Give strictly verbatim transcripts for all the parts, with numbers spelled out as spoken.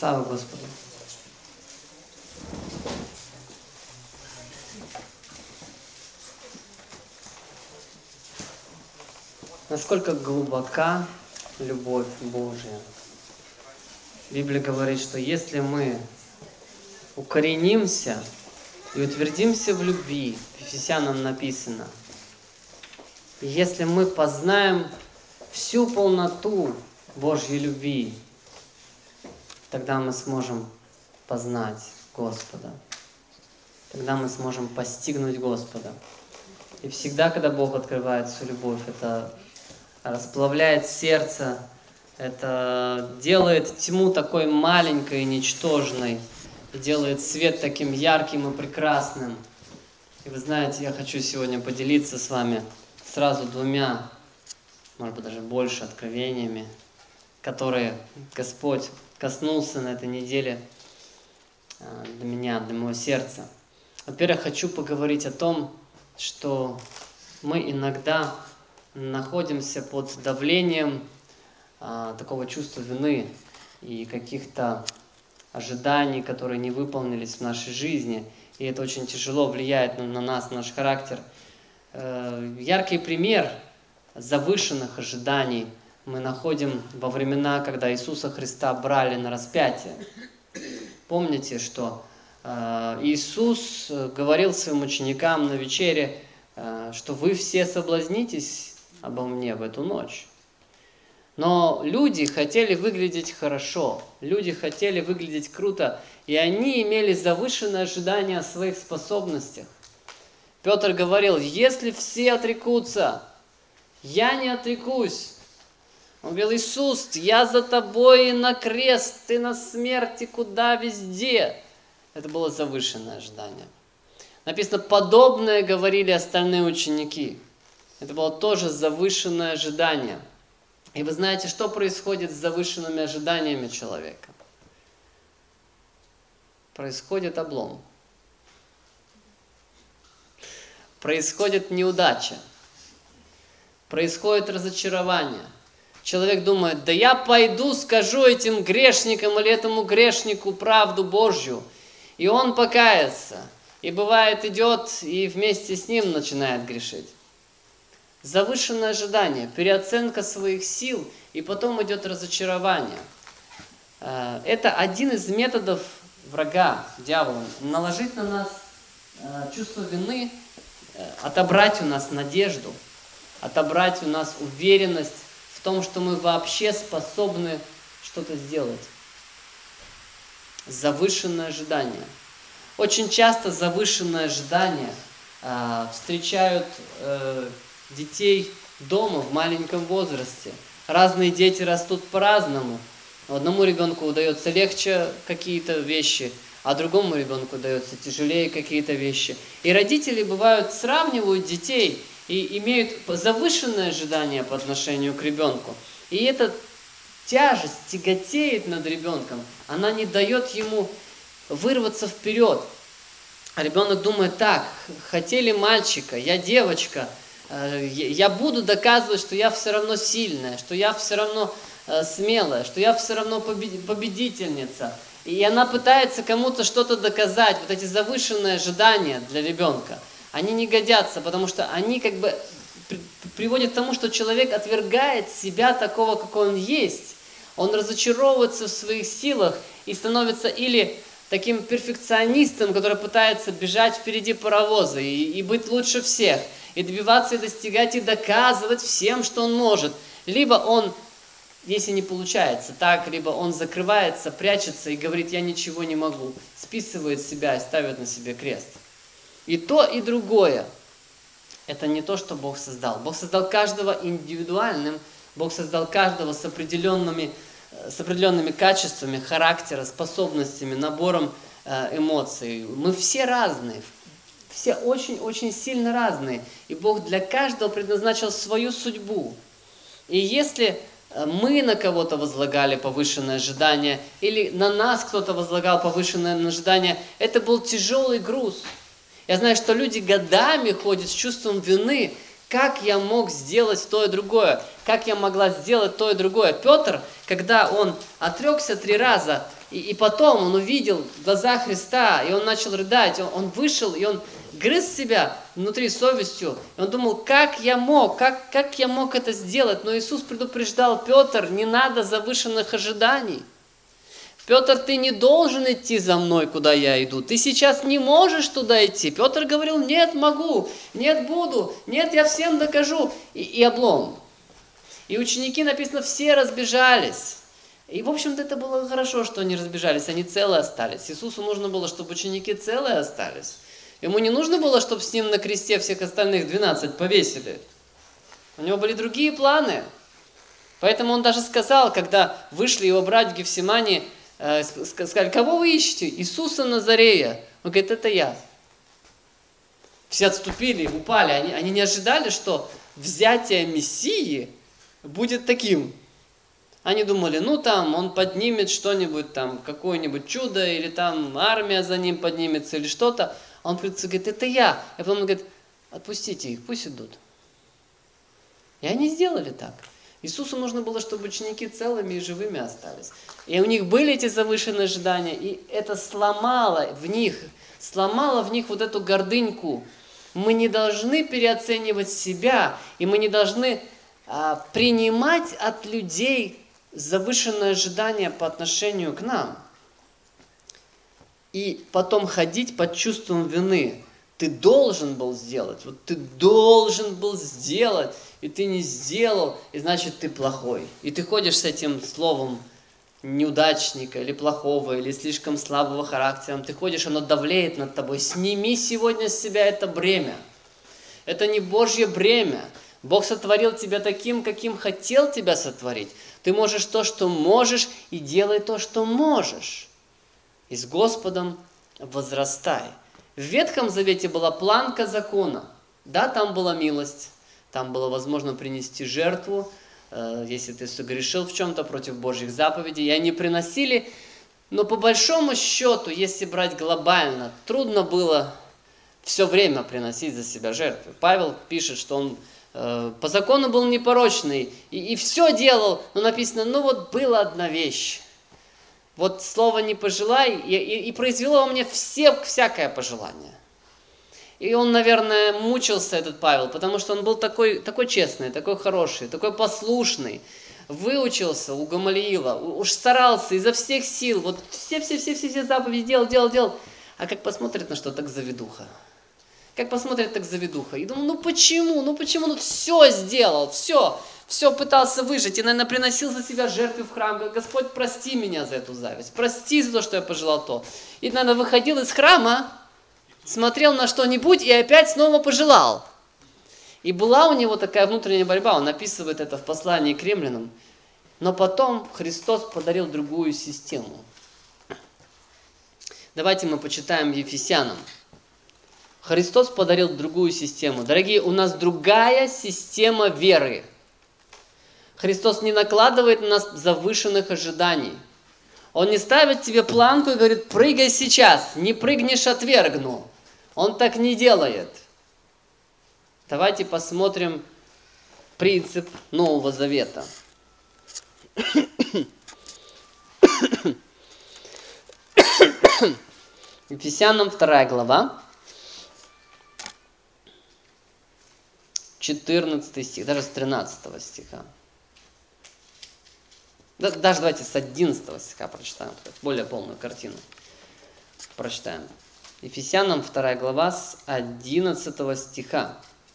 Слава Господу! Насколько глубока любовь Божья. Библия говорит, что если мы укоренимся и утвердимся в любви, в Ефесянам написано, если мы познаем всю полноту Божьей любви, тогда мы сможем познать Господа. Тогда мы сможем постигнуть Господа. И всегда, когда Бог открывает свою любовь, это расплавляет сердце, это делает тьму такой маленькой и ничтожной, и делает свет таким ярким и прекрасным. И вы знаете, я хочу сегодня поделиться с вами сразу двумя, может быть, даже больше откровениями, которые Господь коснулся на этой неделе для меня, для моего сердца. Во-первых, хочу поговорить о том, что мы иногда находимся под давлением а, такого чувства вины и каких-то ожиданий, которые не выполнились в нашей жизни. И это очень тяжело влияет на, на нас, на наш характер. Э, яркий пример завышенных ожиданий мы находим во времена, когда Иисуса Христа брали на распятие. Помните, что э, Иисус говорил своим ученикам на вечере, э, что вы все соблазнитесь обо мне в эту ночь. Но люди хотели выглядеть хорошо, люди хотели выглядеть круто, и они имели завышенные ожидания о своих способностях. Петр говорил: если все отрекутся, я не отрекусь. Он говорил: Иисус, я за тобой на крест, ты на смерти, куда, везде. Это было завышенное ожидание. Написано, подобное говорили остальные ученики. Это было тоже завышенное ожидание. И вы знаете, что происходит с завышенными ожиданиями человека? Происходит облом. Происходит неудача. Происходит разочарование. Человек думает: да я пойду, скажу этим грешникам или этому грешнику правду Божью. И он покается. И бывает идет и вместе с ним начинает грешить. Завышенное ожидание, переоценка своих сил, и потом идет разочарование. Это один из методов врага, дьявола, наложить на нас чувство вины, отобрать у нас надежду, отобрать у нас уверенность в том, что мы вообще способны что-то сделать. Завышенное ожидание. Очень часто завышенное ожидание встречают детей дома в маленьком возрасте. Разные дети растут по-разному. Одному ребенку удается легче какие-то вещи, а другому ребенку удается тяжелее какие-то вещи. И родители, бывают, сравнивают детей и имеют завышенное ожидание по отношению к ребенку. И эта тяжесть тяготеет над ребенком. Она не дает ему вырваться вперед. А ребенок думает: так, хотели мальчика, я девочка, я буду доказывать, что я все равно сильная, что я все равно смелая, что я все равно победительница. И она пытается кому-то что-то доказать. Вот эти завышенные ожидания для ребенка, они не годятся, потому что они как бы приводят к тому, что человек отвергает себя такого, какой он есть. Он разочаровывается в своих силах и становится или таким перфекционистом, который пытается бежать впереди паровоза и, и быть лучше всех, и добиваться, и достигать, и доказывать всем, что он может. Либо он, если не получается так, либо он закрывается, прячется и говорит: я ничего не могу, списывает себя и ставит на себе крест. И то, и другое. Это не то, что Бог создал. Бог создал каждого индивидуальным, Бог создал каждого с определенными, с определенными качествами характера, способностями, набором эмоций. Мы все разные. Все очень-очень сильно разные. И Бог для каждого предназначил свою судьбу. И если мы на кого-то возлагали повышенное ожидание, или на нас кто-то возлагал повышенное ожидание, это был тяжелый груз. Я знаю, что люди годами ходят с чувством вины, как я мог сделать то и другое, как я могла сделать то и другое. Петр, когда он отрекся три раза, и, и потом он увидел глаза Христа, и он начал рыдать, он, он вышел, и он грыз себя внутри совестью, и он думал, как я мог, как, как я мог это сделать, но Иисус предупреждал: Петр, не надо завышенных ожиданий. Петр, ты не должен идти за мной, куда я иду. Ты сейчас не можешь туда идти. Петр говорил: нет, могу, нет, буду, нет, я всем докажу. И, и облом. И ученики, написано, все разбежались. И, в общем-то, это было хорошо, что они разбежались, они целые остались. Иисусу нужно было, чтобы ученики целые остались. Ему не нужно было, чтобы с ним на кресте всех остальных двенадцать повесили. У него были другие планы. Поэтому он даже сказал, когда вышли его брать в Гефсимане, сказали: кого вы ищете? Иисуса Назарея. Он говорит: это я. Все отступили, упали. Они, они не ожидали, что взятие Мессии будет таким. Они думали, ну там он поднимет что-нибудь, там какое-нибудь чудо, или там армия за ним поднимется, или что-то. А он говорит: это я. И потом он говорит: отпустите их, пусть идут. И они сделали так. Иисусу нужно было, чтобы ученики целыми и живыми остались. И у них были эти завышенные ожидания, и это сломало в них, сломало в них вот эту гордыньку. Мы не должны переоценивать себя, и мы не должны а, принимать от людей завышенные ожидания по отношению к нам. И потом ходить под чувством вины. Ты должен был сделать, вот ты должен был сделать, и ты не сделал, и значит ты плохой. И ты ходишь с этим словом неудачника, или плохого, или слишком слабого характера. Ты ходишь, оно давлеет над тобой. Сними сегодня с себя это бремя. Это не Божье бремя. Бог сотворил тебя таким, каким хотел тебя сотворить. Ты можешь то, что можешь, и делай то, что можешь. И с Господом возрастай. В Ветхом Завете была планка закона. Да, там была милость, там было возможно принести жертву, э, если ты согрешил в чем-то против Божьих заповедей. И они приносили, но по большому счету, если брать глобально, трудно было все время приносить за себя жертвы. Павел пишет, что он э, по закону был непорочный и, и все делал, но написано, ну вот была одна вещь. Вот слово «не пожелай» и, и, и произвело во мне все, всякое пожелание. И он, наверное, мучился, этот Павел, потому что он был такой, такой честный, такой хороший, такой послушный. Выучился у Гамалиила, уж старался изо всех сил, вот все-все-все-все заповеди делал, делал, делал. А как посмотрит на что, так заведуха. Как посмотрит, так заведуха. И думал, ну почему, ну почему, ну все сделал, все. Все пытался выжить и, наверное, приносил за себя жертвы в храм. Говорит, Господь, прости меня за эту зависть. Прости за то, что я пожелал то. И, наверное, выходил из храма, смотрел на что-нибудь и опять снова пожелал. И была у него такая внутренняя борьба. Он описывает это в послании к римлянам. Но потом Христос подарил другую систему. Давайте мы почитаем Ефесянам. Христос подарил другую систему. Дорогие, у нас другая система веры. Христос не накладывает на нас завышенных ожиданий. Он не ставит тебе планку и говорит, прыгай сейчас, не прыгнешь, отвергну. Он так не делает. Давайте посмотрим принцип Нового Завета. Ефесянам вторая глава, четырнадцатый стих, даже с тринадцатого стиха. Даже давайте с одиннадцатого стиха прочитаем, более полную картину прочитаем. Ефесянам вторая глава с одиннадцатого стиха.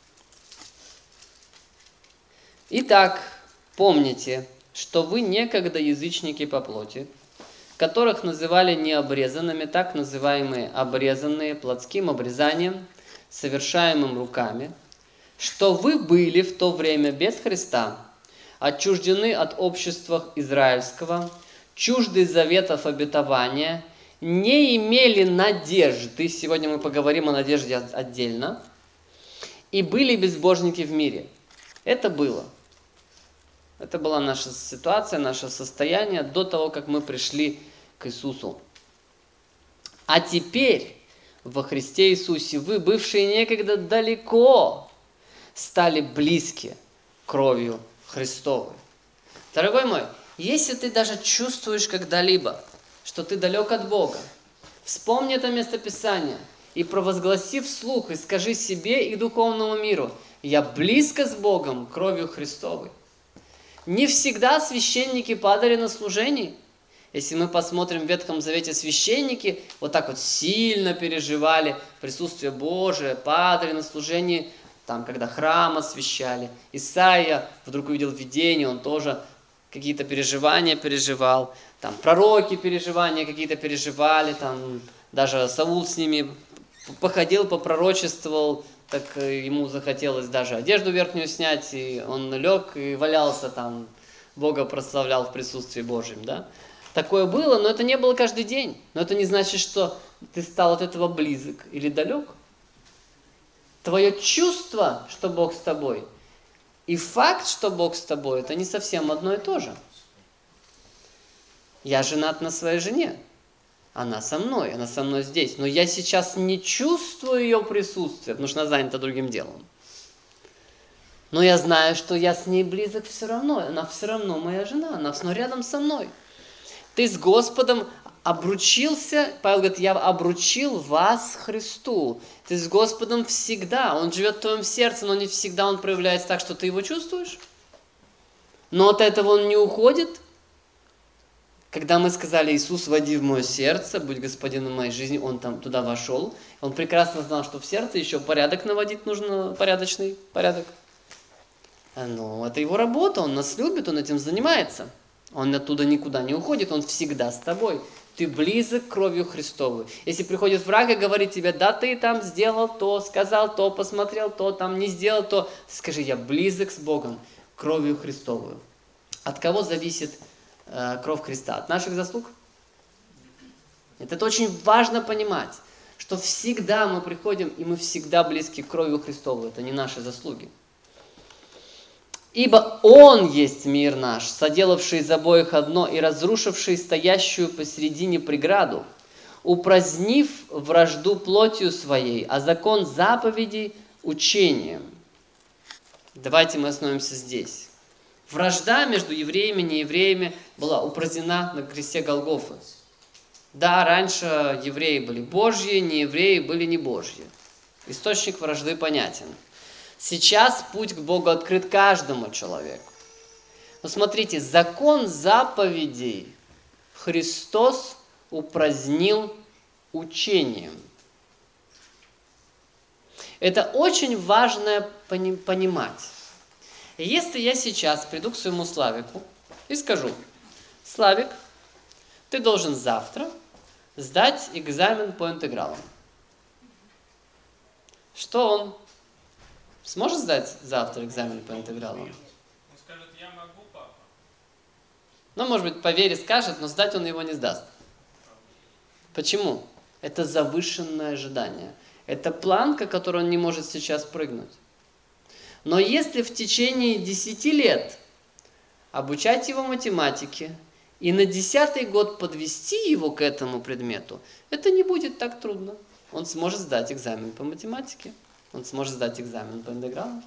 Итак, помните, что вы некогда язычники по плоти, которых называли необрезанными, так называемые обрезанные плотским обрезанием, совершаемым руками, что вы были в то время без Христа, отчуждены от общества израильского, чужды заветов обетования, не имели надежды, сегодня мы поговорим о надежде отдельно, и были безбожники в мире. Это было. Это была наша ситуация, наше состояние до того, как мы пришли к Иисусу. А теперь во Христе Иисусе вы, бывшие некогда далеко, стали близки кровью Христовой. Дорогой мой, если ты даже чувствуешь когда-либо, что ты далек от Бога, вспомни это местописание и провозгласи вслух, и скажи себе и духовному миру: я близко с Богом кровью Христовой. Не всегда священники падали на служении. Если мы посмотрим в Ветхом Завете, священники вот так вот сильно переживали присутствие Божие, падали на служении, там, когда храм освящали. Исаия вдруг увидел видение, он тоже какие-то переживания переживал. Там пророки переживания какие-то переживали, там даже Саул с ними походил, попророчествовал, так ему захотелось даже одежду верхнюю снять, и он лег и валялся там, Бога прославлял в присутствии Божьем, да? Такое было, но это не было каждый день. Но это не значит, что ты стал от этого близок или далек. Твое чувство, что Бог с тобой, и факт, что Бог с тобой, это не совсем одно и то же. Я женат на своей жене. Она со мной, она со мной здесь. Но я сейчас не чувствую ее присутствия, потому что она занята другим делом. Но я знаю, что я с ней близок все равно. Она все равно моя жена, она все равно рядом со мной. Ты с Господом обручился, Павел говорит, я обручил вас Христу. Ты с Господом всегда, Он живет в твоем сердце, но не всегда Он проявляется так, что ты Его чувствуешь. Но от этого Он не уходит. Когда мы сказали: Иисус, води в мое сердце, будь господином моей жизни, Он там туда вошел. Он прекрасно знал, что в сердце еще порядок наводить нужно, порядочный порядок. Но это Его работа, Он нас любит, Он этим занимается. Он оттуда никуда не уходит, Он всегда с тобой. Ты близок кровью Христовой. Если приходит враг и говорит тебе: да ты там сделал то, сказал то, посмотрел то, там не сделал то, скажи: я близок с Богом кровью Христовую. От кого зависит э, кровь Христа? От наших заслуг? Нет, это очень важно понимать, что всегда мы приходим, и мы всегда близки к кровью Христовой. Это не наши заслуги. Ибо Он есть мир наш, соделавший из обоих одно и разрушивший стоящую посередине преграду, упразднив вражду плотью своей, а закон заповедей учением. Давайте мы остановимся здесь. Вражда между евреями и неевреями была упразднена на кресте Голгофы. Да, раньше евреи были Божьи, неевреи были не Божьи. Источник вражды понятен. Сейчас путь к Богу открыт каждому человеку. Но смотрите, закон заповедей Христос упразднил учением. Это очень важно понимать. И если я сейчас приду к своему Славику и скажу: Славик, ты должен завтра сдать экзамен по интегралам. Что он сможет сдать завтра экзамен по интегралам? Он скажет: я могу, папа. Ну, может быть, по вере скажет, но сдать он его не сдаст. Почему? Это завышенное ожидание. Это планка, которую он не может сейчас прыгнуть. Но если в течение десяти лет обучать его математике и на десятый год подвести его к этому предмету, это не будет так трудно. Он сможет сдать экзамен по математике. Он сможет сдать экзамен по интегралам.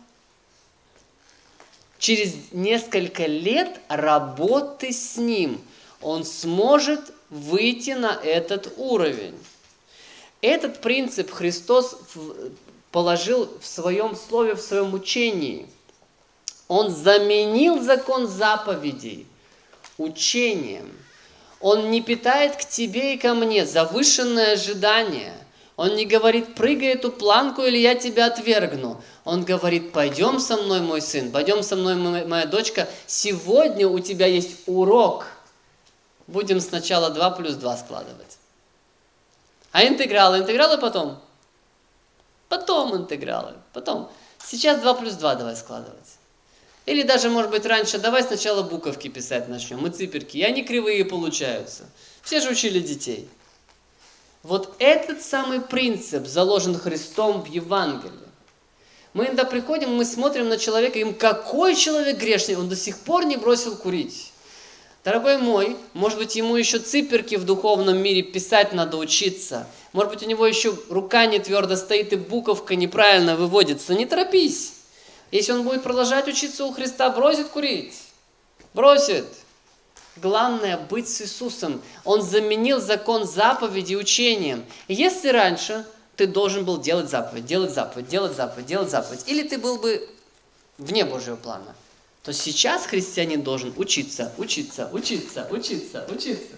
Через несколько лет работы с ним он сможет выйти на этот уровень. Этот принцип Христос положил в своем слове, в своем учении. Он заменил закон заповедей учением. Он не питает к тебе и ко мне завышенное ожидание. Он не говорит: прыгай эту планку, или я тебя отвергну. Он говорит: пойдем со мной, мой сын, пойдем со мной, моя дочка. Сегодня у тебя есть урок. Будем сначала два плюс два складывать. А интегралы? Интегралы потом? Потом интегралы. Потом. Сейчас два плюс два давай складывать. Или даже, может быть, раньше давай сначала буковки писать начнем, и циферки. И они кривые получаются. Все же учили детей. Вот этот самый принцип заложен Христом в Евангелии. Мы иногда приходим, мы смотрим на человека, и им: какой человек грешный, он до сих пор не бросил курить. Дорогой мой, может быть, ему еще циферки в духовном мире писать надо учиться. Может быть, у него еще рука не твердо стоит, и буковка неправильно выводится. Не торопись. Если он будет продолжать учиться у Христа, бросит курить. Бросит. Главное быть с Иисусом. Он заменил закон заповеди учением. Если раньше ты должен был делать заповедь, делать заповедь, делать заповедь, делать заповедь, или ты был бы вне Божьего плана, то сейчас христианин должен учиться, учиться, учиться, учиться, учиться.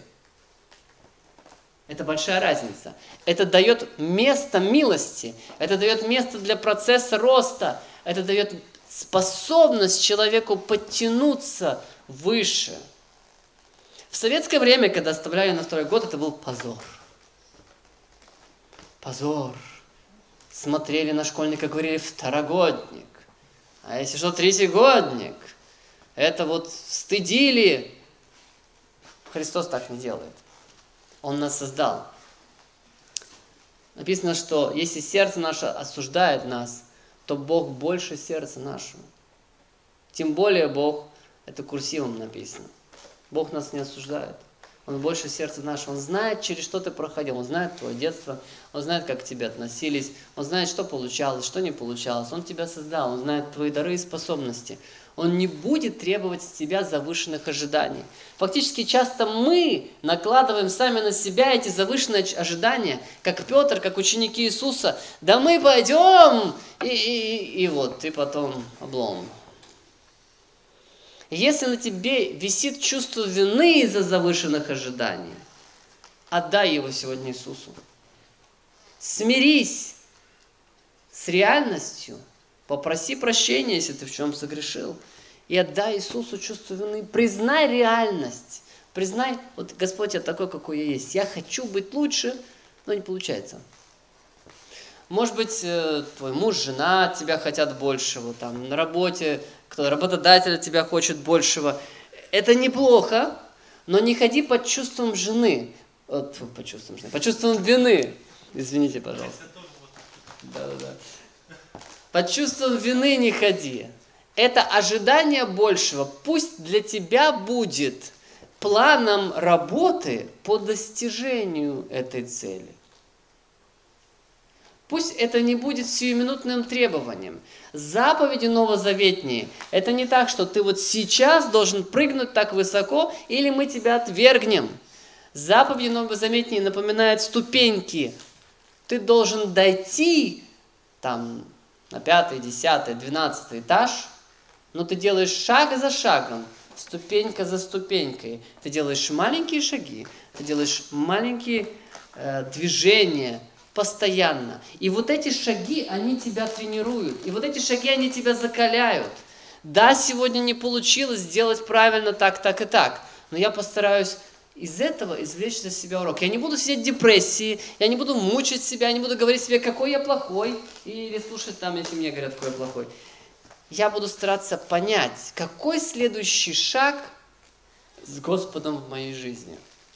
Это большая разница. Это дает место милости, это дает место для процесса роста, это дает способность человеку подтянуться выше. В советское время, когда оставляли на второй год, это был позор. Позор. Смотрели на школьника, говорили второгодник. А если что, третьегодник, это вот стыдили. Христос так не делает. Он нас создал. Написано, что если сердце наше осуждает нас, то Бог больше сердца нашего. Тем более Бог, это курсивом написано. Бог нас не осуждает. Он больше сердца нашего. Он знает, через что ты проходил. Он знает твое детство. Он знает, как к тебе относились. Он знает, что получалось, что не получалось. Он тебя создал. Он знает твои дары и способности. Он не будет требовать с тебя завышенных ожиданий. Фактически часто мы накладываем сами на себя эти завышенные ожидания, как Петр, как ученики Иисуса. Да мы пойдем, и, и, и вот, ты потом облом. Если на тебе висит чувство вины из-за завышенных ожиданий, отдай его сегодня Иисусу. Смирись с реальностью, попроси прощения, если ты в чем согрешил, и отдай Иисусу чувство вины. Признай реальность. Признай, вот Господь, я такой, какой я есть. Я хочу быть лучше, но не получается. Может быть, твой муж, жена от тебя хотят большего, там, на работе кто работодатель от тебя хочет большего. Это неплохо, но не ходи под чувством жены. Вот, под чувством жены, под чувством вины. Извините, пожалуйста. Да-да-да. Под чувством вины не ходи. Это ожидание большего. Пусть для тебя будет планом работы по достижению этой цели. Пусть это не будет сиюминутным требованием. Заповеди новозаветние – это не так, что ты вот сейчас должен прыгнуть так высоко, или мы тебя отвергнем. Заповеди новозаветние напоминают ступеньки. Ты должен дойти там на пятый, десятый, двенадцатый этаж, но ты делаешь шаг за шагом, ступенька за ступенькой. Ты делаешь маленькие шаги, ты делаешь маленькие э, движения, постоянно. И вот эти шаги, они тебя тренируют. И вот эти шаги, они тебя закаляют. Да, сегодня не получилось сделать правильно так, так и так. Но я постараюсь из этого извлечь для себя урок. Я не буду сидеть в депрессии, я не буду мучить себя, я не буду говорить себе, какой я плохой, или слушать там, если мне говорят, какой я плохой. Я буду стараться понять, какой следующий шаг с Господом в моей жизни.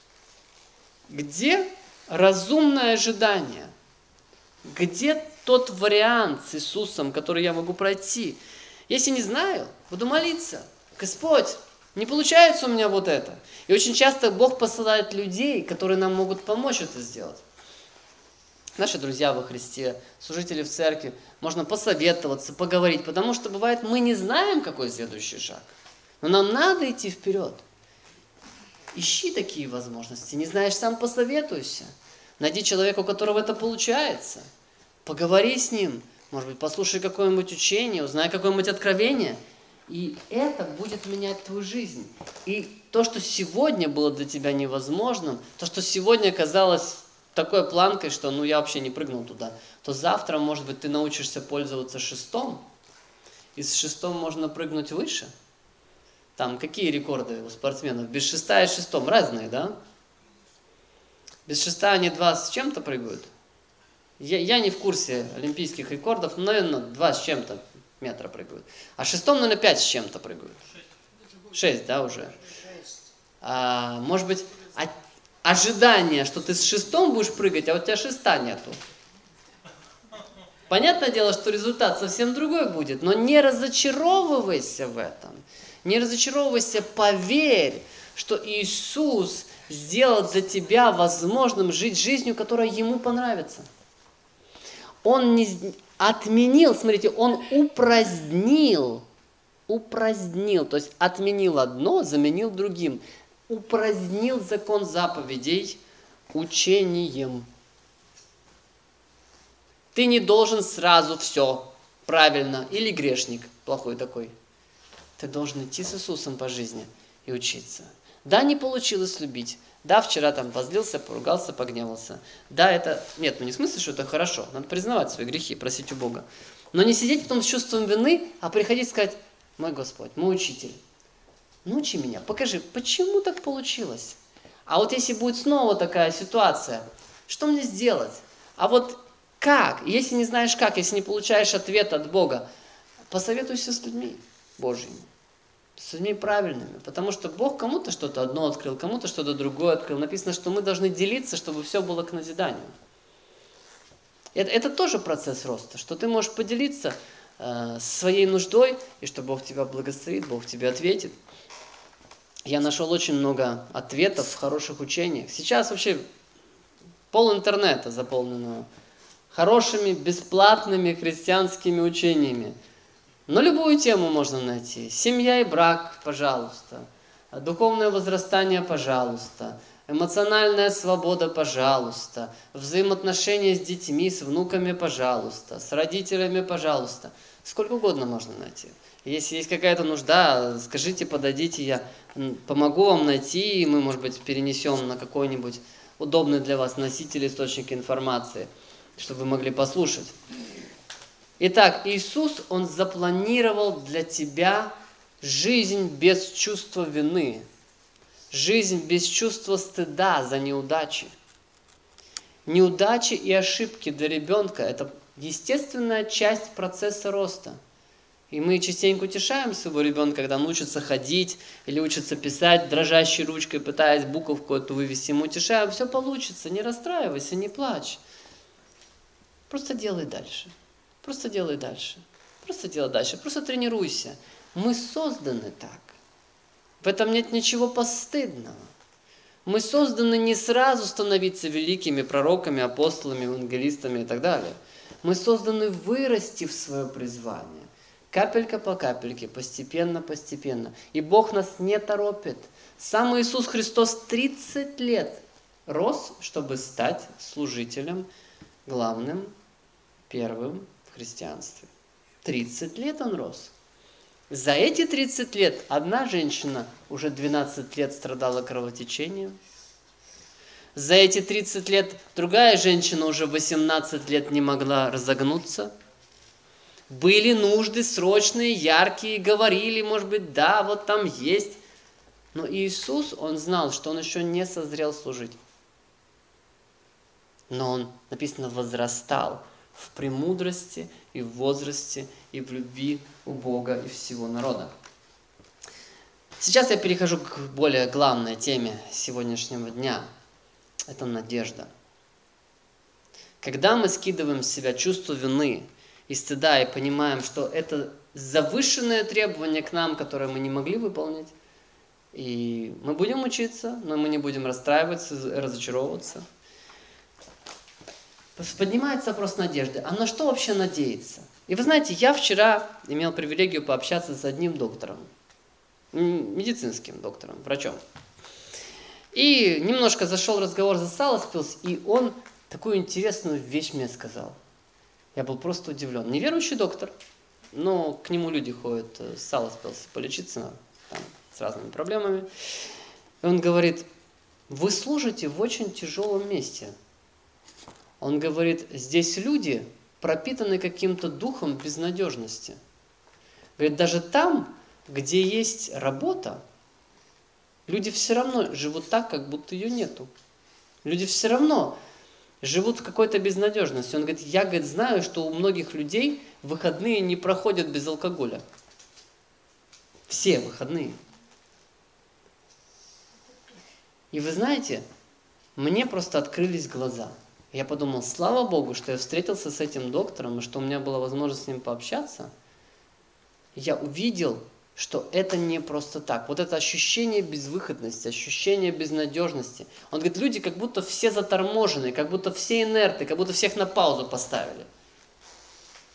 Где разумное ожидание? Где тот вариант с Иисусом, который я могу пройти? Если не знаю, буду молиться. Господь, не получается у меня вот это. И очень часто Бог посылает людей, которые нам могут помочь это сделать. Наши друзья во Христе, служители в церкви, можно посоветоваться, поговорить, потому что бывает, мы не знаем, какой следующий шаг. Но нам надо идти вперед. Ищи такие возможности. Не знаешь, сам посоветуйся. Найди человека, у которого это получается. Поговори с ним. Может быть, послушай какое-нибудь учение, узнай какое-нибудь откровение. И это будет менять твою жизнь. И то, что сегодня было для тебя невозможным, то, что сегодня казалось такой планкой, что ну я вообще не прыгнул туда, то завтра, может быть, ты научишься пользоваться шестом, и с шестом можно прыгнуть выше. Там какие рекорды у спортсменов? Без шеста и шестом разные, да? Без шеста они два с чем-то прыгают. Я, я не в курсе олимпийских рекордов, но, наверное, два с чем-то метра прыгают. А шестом, наверное, пять с чем-то прыгают. Шесть, да, уже? А, может быть, а, ожидание, что ты с шестом будешь прыгать, а у тебя шеста нету. Понятное дело, что результат совсем другой будет, но не разочаровывайся в этом. Не разочаровывайся, поверь, что Иисус сделал для тебя возможным жить жизнью, которая Ему понравится. Он не, отменил, смотрите, он упразднил, упразднил, то есть отменил одно, заменил другим, упразднил закон заповедей учением. Ты не должен сразу все правильно, или грешник, плохой такой. Ты должен идти с Иисусом по жизни и учиться. Да, не получилось любить. Да, вчера там позлился, поругался, погневался. Да, это... Нет, ну не в смысле, что это хорошо. Надо признавать свои грехи, просить у Бога. Но не сидеть потом с чувством вины, а приходить и сказать: мой Господь, мой учитель, научи меня, покажи, почему так получилось. А вот если будет снова такая ситуация, что мне сделать? А вот как? Если не знаешь как, если не получаешь ответ от Бога, посоветуйся с людьми Божьими. С людьми правильными, потому что Бог кому-то что-то одно открыл, кому-то что-то другое открыл. Написано, что мы должны делиться, чтобы все было к назиданию. Это, это тоже процесс роста, что ты можешь поделиться э, своей нуждой, и что Бог тебя благословит, Бог тебе ответит. Я нашел очень много ответов в хороших учениях. Сейчас вообще пол интернета заполнено хорошими, бесплатными христианскими учениями. Но любую тему можно найти. Семья и брак, пожалуйста. Духовное возрастание, пожалуйста. Эмоциональная свобода, пожалуйста. Взаимоотношения с детьми, с внуками, пожалуйста. С родителями, пожалуйста. Сколько угодно можно найти. Если есть какая-то нужда, скажите, подойдите, я помогу вам найти, и мы, может быть, перенесем на какой-нибудь удобный для вас носитель, источник информации, чтобы вы могли послушать. Итак, Иисус, Он запланировал для тебя жизнь без чувства вины, жизнь без чувства стыда за неудачи. Неудачи и ошибки для ребенка – это естественная часть процесса роста. И мы частенько утешаем своего ребенка, когда он учится ходить или учится писать дрожащей ручкой, пытаясь буковку эту вывести. Мы утешаем: все получится, не расстраивайся, не плачь. Просто делай дальше. Просто делай дальше. Просто делай дальше. Просто тренируйся. Мы созданы так. В этом нет ничего постыдного. Мы созданы не сразу становиться великими пророками, апостолами, евангелистами и так далее. Мы созданы вырасти в свое призвание. Капелька по капельке, постепенно, постепенно. И Бог нас не торопит. Сам Иисус Христос тридцать лет рос, чтобы стать служителем главным, первым в христианстве. тридцать лет он рос. За эти тридцать лет одна женщина уже двенадцать лет страдала кровотечением. За эти тридцать лет другая женщина уже восемнадцать лет не могла разогнуться. Были нужды срочные, яркие, говорили, может быть, да, вот там есть. Но Иисус, Он знал, что Он еще не созрел служить. Но Он, написано, возрастал в премудрости и в возрасте, и в любви у Бога и всего народа. Сейчас я перехожу к более главной теме сегодняшнего дня. Это надежда. Когда мы скидываем с себя чувство вины и стыда и понимаем, что это завышенное требование к нам, которое мы не могли выполнить, и мы будем учиться, но мы не будем расстраиваться, разочаровываться, поднимается вопрос надежды. А на что вообще надеяться? И вы знаете, я вчера имел привилегию пообщаться с одним доктором, медицинским доктором, врачом. И немножко зашел разговор, за сало спился, и он такую интересную вещь мне сказал. Я был просто удивлен. Неверующий доктор, но к нему люди ходят, сало спился полечиться там, с разными проблемами. И он говорит: вы служите в очень тяжелом месте. Он говорит, здесь люди пропитаны каким-то духом безнадежности. Говорит, даже там, где есть работа, люди все равно живут так, как будто ее нету. Люди все равно живут в какой-то безнадежности. Он говорит, я говорит, знаю, что у многих людей выходные не проходят без алкоголя. Все выходные. И вы знаете, мне просто открылись глаза. Я подумал, слава Богу, что я встретился с этим доктором, и что у меня была возможность с ним пообщаться. Я увидел, что это не просто так. Вот это ощущение безвыходности, ощущение безнадежности. Он говорит, люди как будто все заторможены, как будто все инерты, как будто всех на паузу поставили.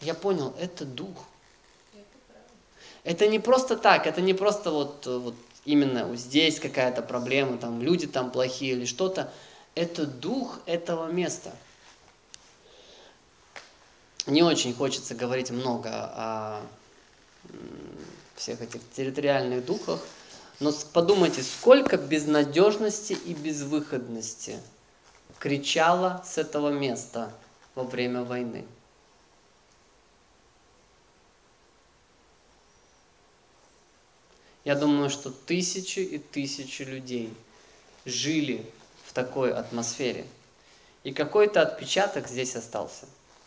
Я понял, это дух. Это не просто так, это не просто вот, вот именно вот здесь какая-то проблема, там люди там плохие или что-то. Это дух этого места. Не очень хочется говорить много о всех этих территориальных духах, но подумайте, сколько безнадежности и безвыходности кричало с этого места во время войны. Я думаю, что тысячи и тысячи людей жили в такой атмосфере. И какой-то отпечаток здесь остался.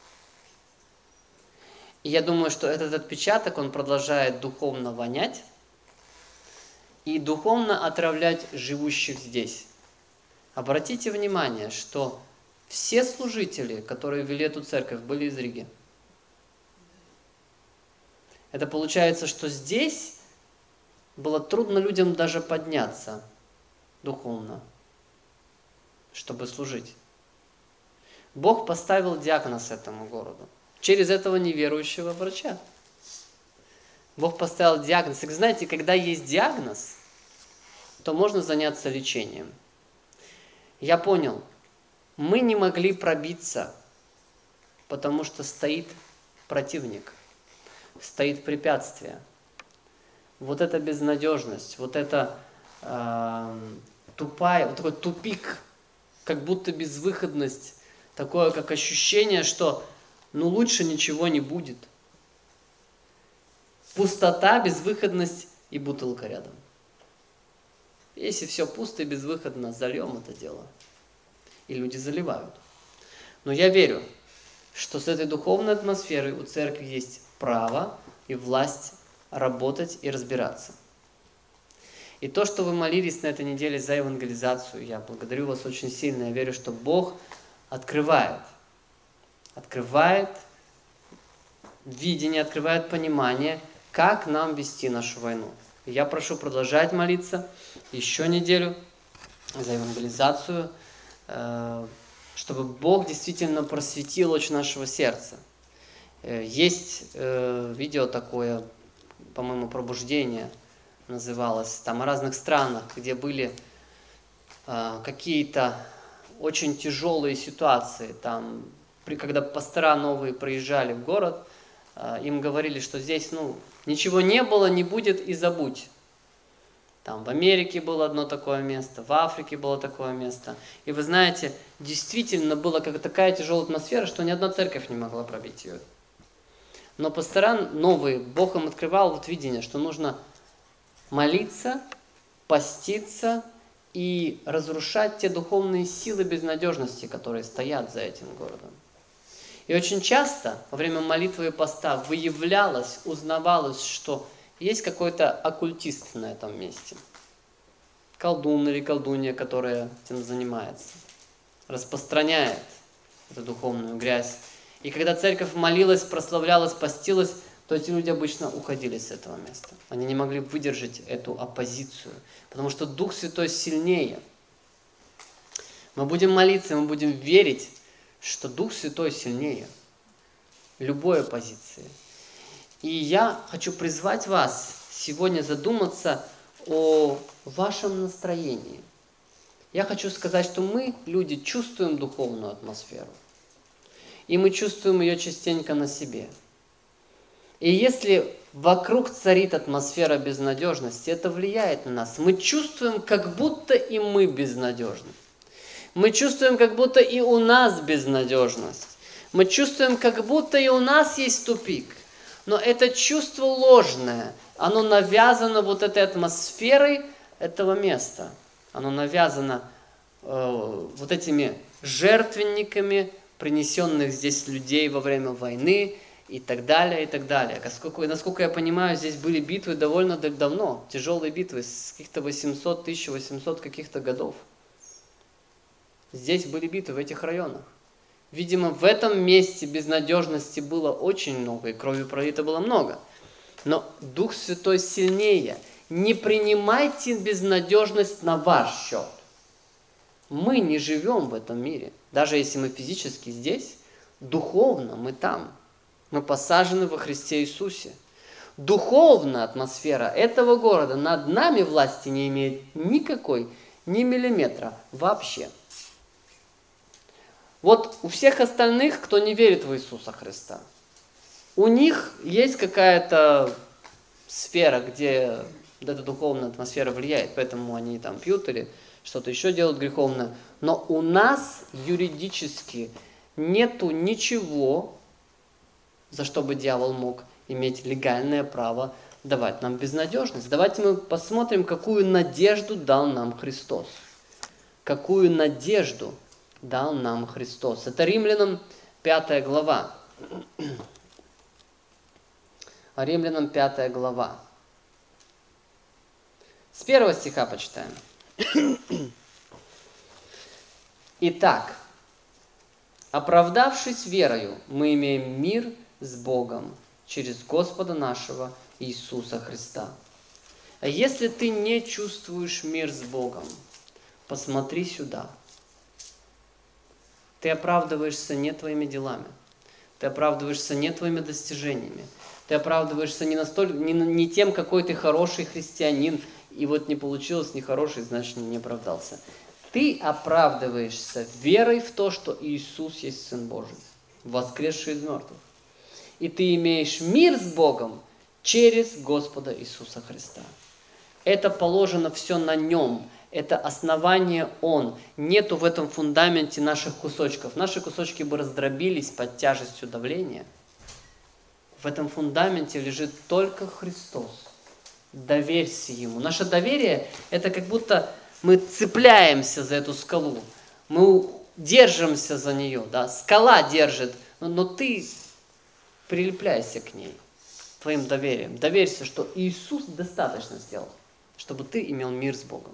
И я думаю, что этот отпечаток, он продолжает духовно вонять и духовно отравлять живущих здесь. Обратите внимание, что все служители, которые вели эту церковь, были из Риги. Это получается, что здесь было трудно людям даже подняться духовно, чтобы служить. Бог поставил диагноз этому городу через этого неверующего врача. Бог поставил диагноз. И знаете, когда есть диагноз, то можно заняться лечением. Я понял, мы не могли пробиться, потому что стоит противник, стоит препятствие. Вот эта безнадежность, вот эта э, тупая, вот такой тупик, как будто безвыходность, такое как ощущение, что ну лучше ничего не будет. Пустота, безвыходность и бутылка рядом. Если все пусто и безвыходно, зальем это дело. И люди заливают. Но я верю, что с этой духовной атмосферой у церкви есть право и власть работать и разбираться. И то, что вы молились на этой неделе за евангелизацию, я благодарю вас очень сильно. Я верю, что Бог открывает, открывает видение, открывает понимание, как нам вести нашу войну. И я прошу продолжать молиться еще неделю за евангелизацию, чтобы Бог действительно просветил очи нашего сердца. Есть видео такое, по-моему, «Пробуждение» называлось, там о разных странах, где были какие-то очень тяжелые ситуации. Там, когда пастора новые приезжали в город, им говорили, что здесь ну, ничего не было, не будет и забудь. Там в Америке было одно такое место, в Африке было такое место. И вы знаете, действительно была как такая тяжелая атмосфера, что ни одна церковь не могла пробить ее. Но пастора новые, Бог им открывал вот видение, что нужно молиться, поститься и разрушать те духовные силы безнадежности, которые стоят за этим городом. И очень часто во время молитвы и поста выявлялось, узнавалось, что есть какой-то оккультист на этом месте. Колдун или колдунья, которая этим занимается. Распространяет эту духовную грязь. И когда церковь молилась, прославлялась, постилась, то эти люди обычно уходили с этого места. Они не могли выдержать эту оппозицию, потому что Дух Святой сильнее. Мы будем молиться, мы будем верить, что Дух Святой сильнее любой оппозиции. И я хочу призвать вас сегодня задуматься о вашем настроении. Я хочу сказать, что мы, люди, чувствуем духовную атмосферу. И мы чувствуем ее частенько на себе. И если вокруг царит атмосфера безнадежности, это влияет на нас. Мы чувствуем, как будто и мы безнадежны. Мы чувствуем, как будто и у нас безнадежность. Мы чувствуем, как будто и у нас есть тупик. Но это чувство ложное, оно навязано вот этой атмосферой этого места. Оно навязано э, вот этими жертвенниками, принесенных здесь людей во время войны и так далее, и так далее. Насколько, насколько я понимаю, здесь были битвы довольно давно, тяжелые битвы с каких-то восемьсот, тысяча восемьсот каких-то годов. Здесь были битвы в этих районах. Видимо, в этом месте безнадежности было очень много, и крови пролито было много. Но Дух Святой сильнее. Не принимайте безнадежность на ваш счет. Мы не живем в этом мире. Даже если мы физически здесь, духовно мы там. Мы посажены во Христе Иисусе. Духовная атмосфера этого города над нами власти не имеет никакой, ни миллиметра вообще. Вот у всех остальных, кто не верит в Иисуса Христа, у них есть какая-то сфера, где эта духовная атмосфера влияет, поэтому они там пьют или что-то еще делают греховное. Но у нас юридически нету ничего, за что бы дьявол мог иметь легальное право давать нам безнадежность. Давайте мы посмотрим, какую надежду дал нам Христос. Какую надежду дал нам Христос. Это Римлянам пятая глава. Римлянам пятая глава. С первого стиха почитаем. Итак, оправдавшись верою, мы имеем мир с Богом через Господа нашего Иисуса Христа. А если ты не чувствуешь мир с Богом, посмотри сюда. Ты оправдываешься не твоими делами, ты оправдываешься не твоими достижениями, ты оправдываешься не, настолько, не, не тем, какой ты хороший христианин, и вот не получилось нехороший, значит, не оправдался. Ты оправдываешься верой в то, что Иисус есть Сын Божий, воскресший из мертвых. И ты имеешь мир с Богом через Господа Иисуса Христа. Это положено все на Нем. Это основание Он. Нету в этом фундаменте наших кусочков. Наши кусочки бы раздробились под тяжестью давления. В этом фундаменте лежит только Христос. Доверься Ему. Наше доверие – это как будто мы цепляемся за эту скалу. Мы держимся за нее. Да? Скала держит, но, но ты прилепляйся к ней твоим доверием. Доверься, что Иисус достаточно сделал, чтобы ты имел мир с Богом.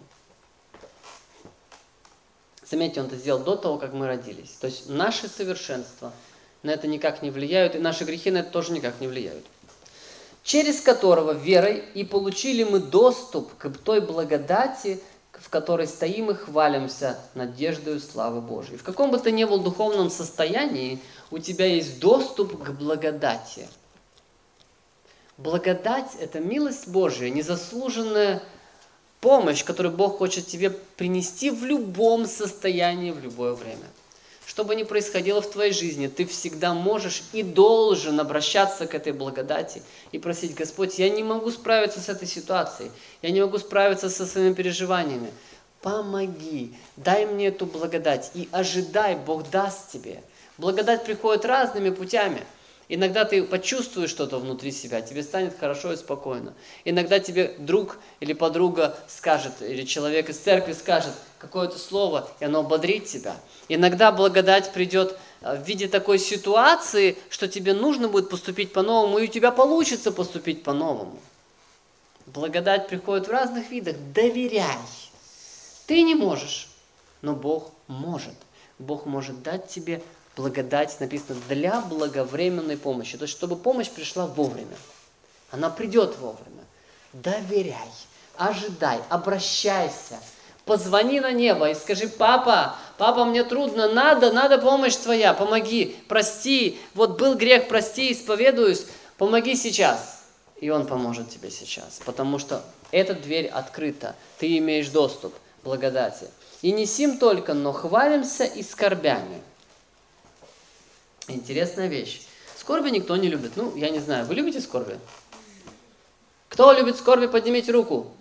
Заметьте, Он это сделал до того, как мы родились. То есть наши совершенства на это никак не влияют, и наши грехи на это тоже никак не влияют. Через которого верой и получили мы доступ к той благодати, в которой стоим и хвалимся надеждою славы Божией. В каком бы ты ни был духовном состоянии, у тебя есть доступ к благодати. Благодать – это милость Божия, незаслуженная помощь, которую Бог хочет тебе принести в любом состоянии, в любое время. Что бы ни происходило в твоей жизни, ты всегда можешь и должен обращаться к этой благодати и просить: Господь, я не могу справиться с этой ситуацией, я не могу справиться со своими переживаниями. Помоги, дай мне эту благодать и ожидай, Бог даст тебе. Благодать приходит разными путями. Иногда ты почувствуешь что-то внутри себя, тебе станет хорошо и спокойно. Иногда тебе друг или подруга скажет, или человек из церкви скажет какое-то слово, и оно ободрит тебя. Иногда благодать придет в виде такой ситуации, что тебе нужно будет поступить по-новому, и у тебя получится поступить по-новому. Благодать приходит в разных видах. Доверяй. Ты не можешь, но Бог может. Бог может дать тебе благодать, написано, для благовременной помощи. То есть, чтобы помощь пришла вовремя. Она придет вовремя. Доверяй, ожидай, обращайся. Позвони на небо и скажи: папа, папа, мне трудно, надо, надо помощь твоя, помоги, прости. Вот был грех, прости, исповедуюсь, помоги сейчас. И Он поможет тебе сейчас, потому что эта дверь открыта, ты имеешь доступ к благодати. И не сим только, но хвалимся и скорбями. Интересная вещь. Скорби никто не любит. Ну, я не знаю, вы любите скорби? Кто любит скорби, поднимите руку.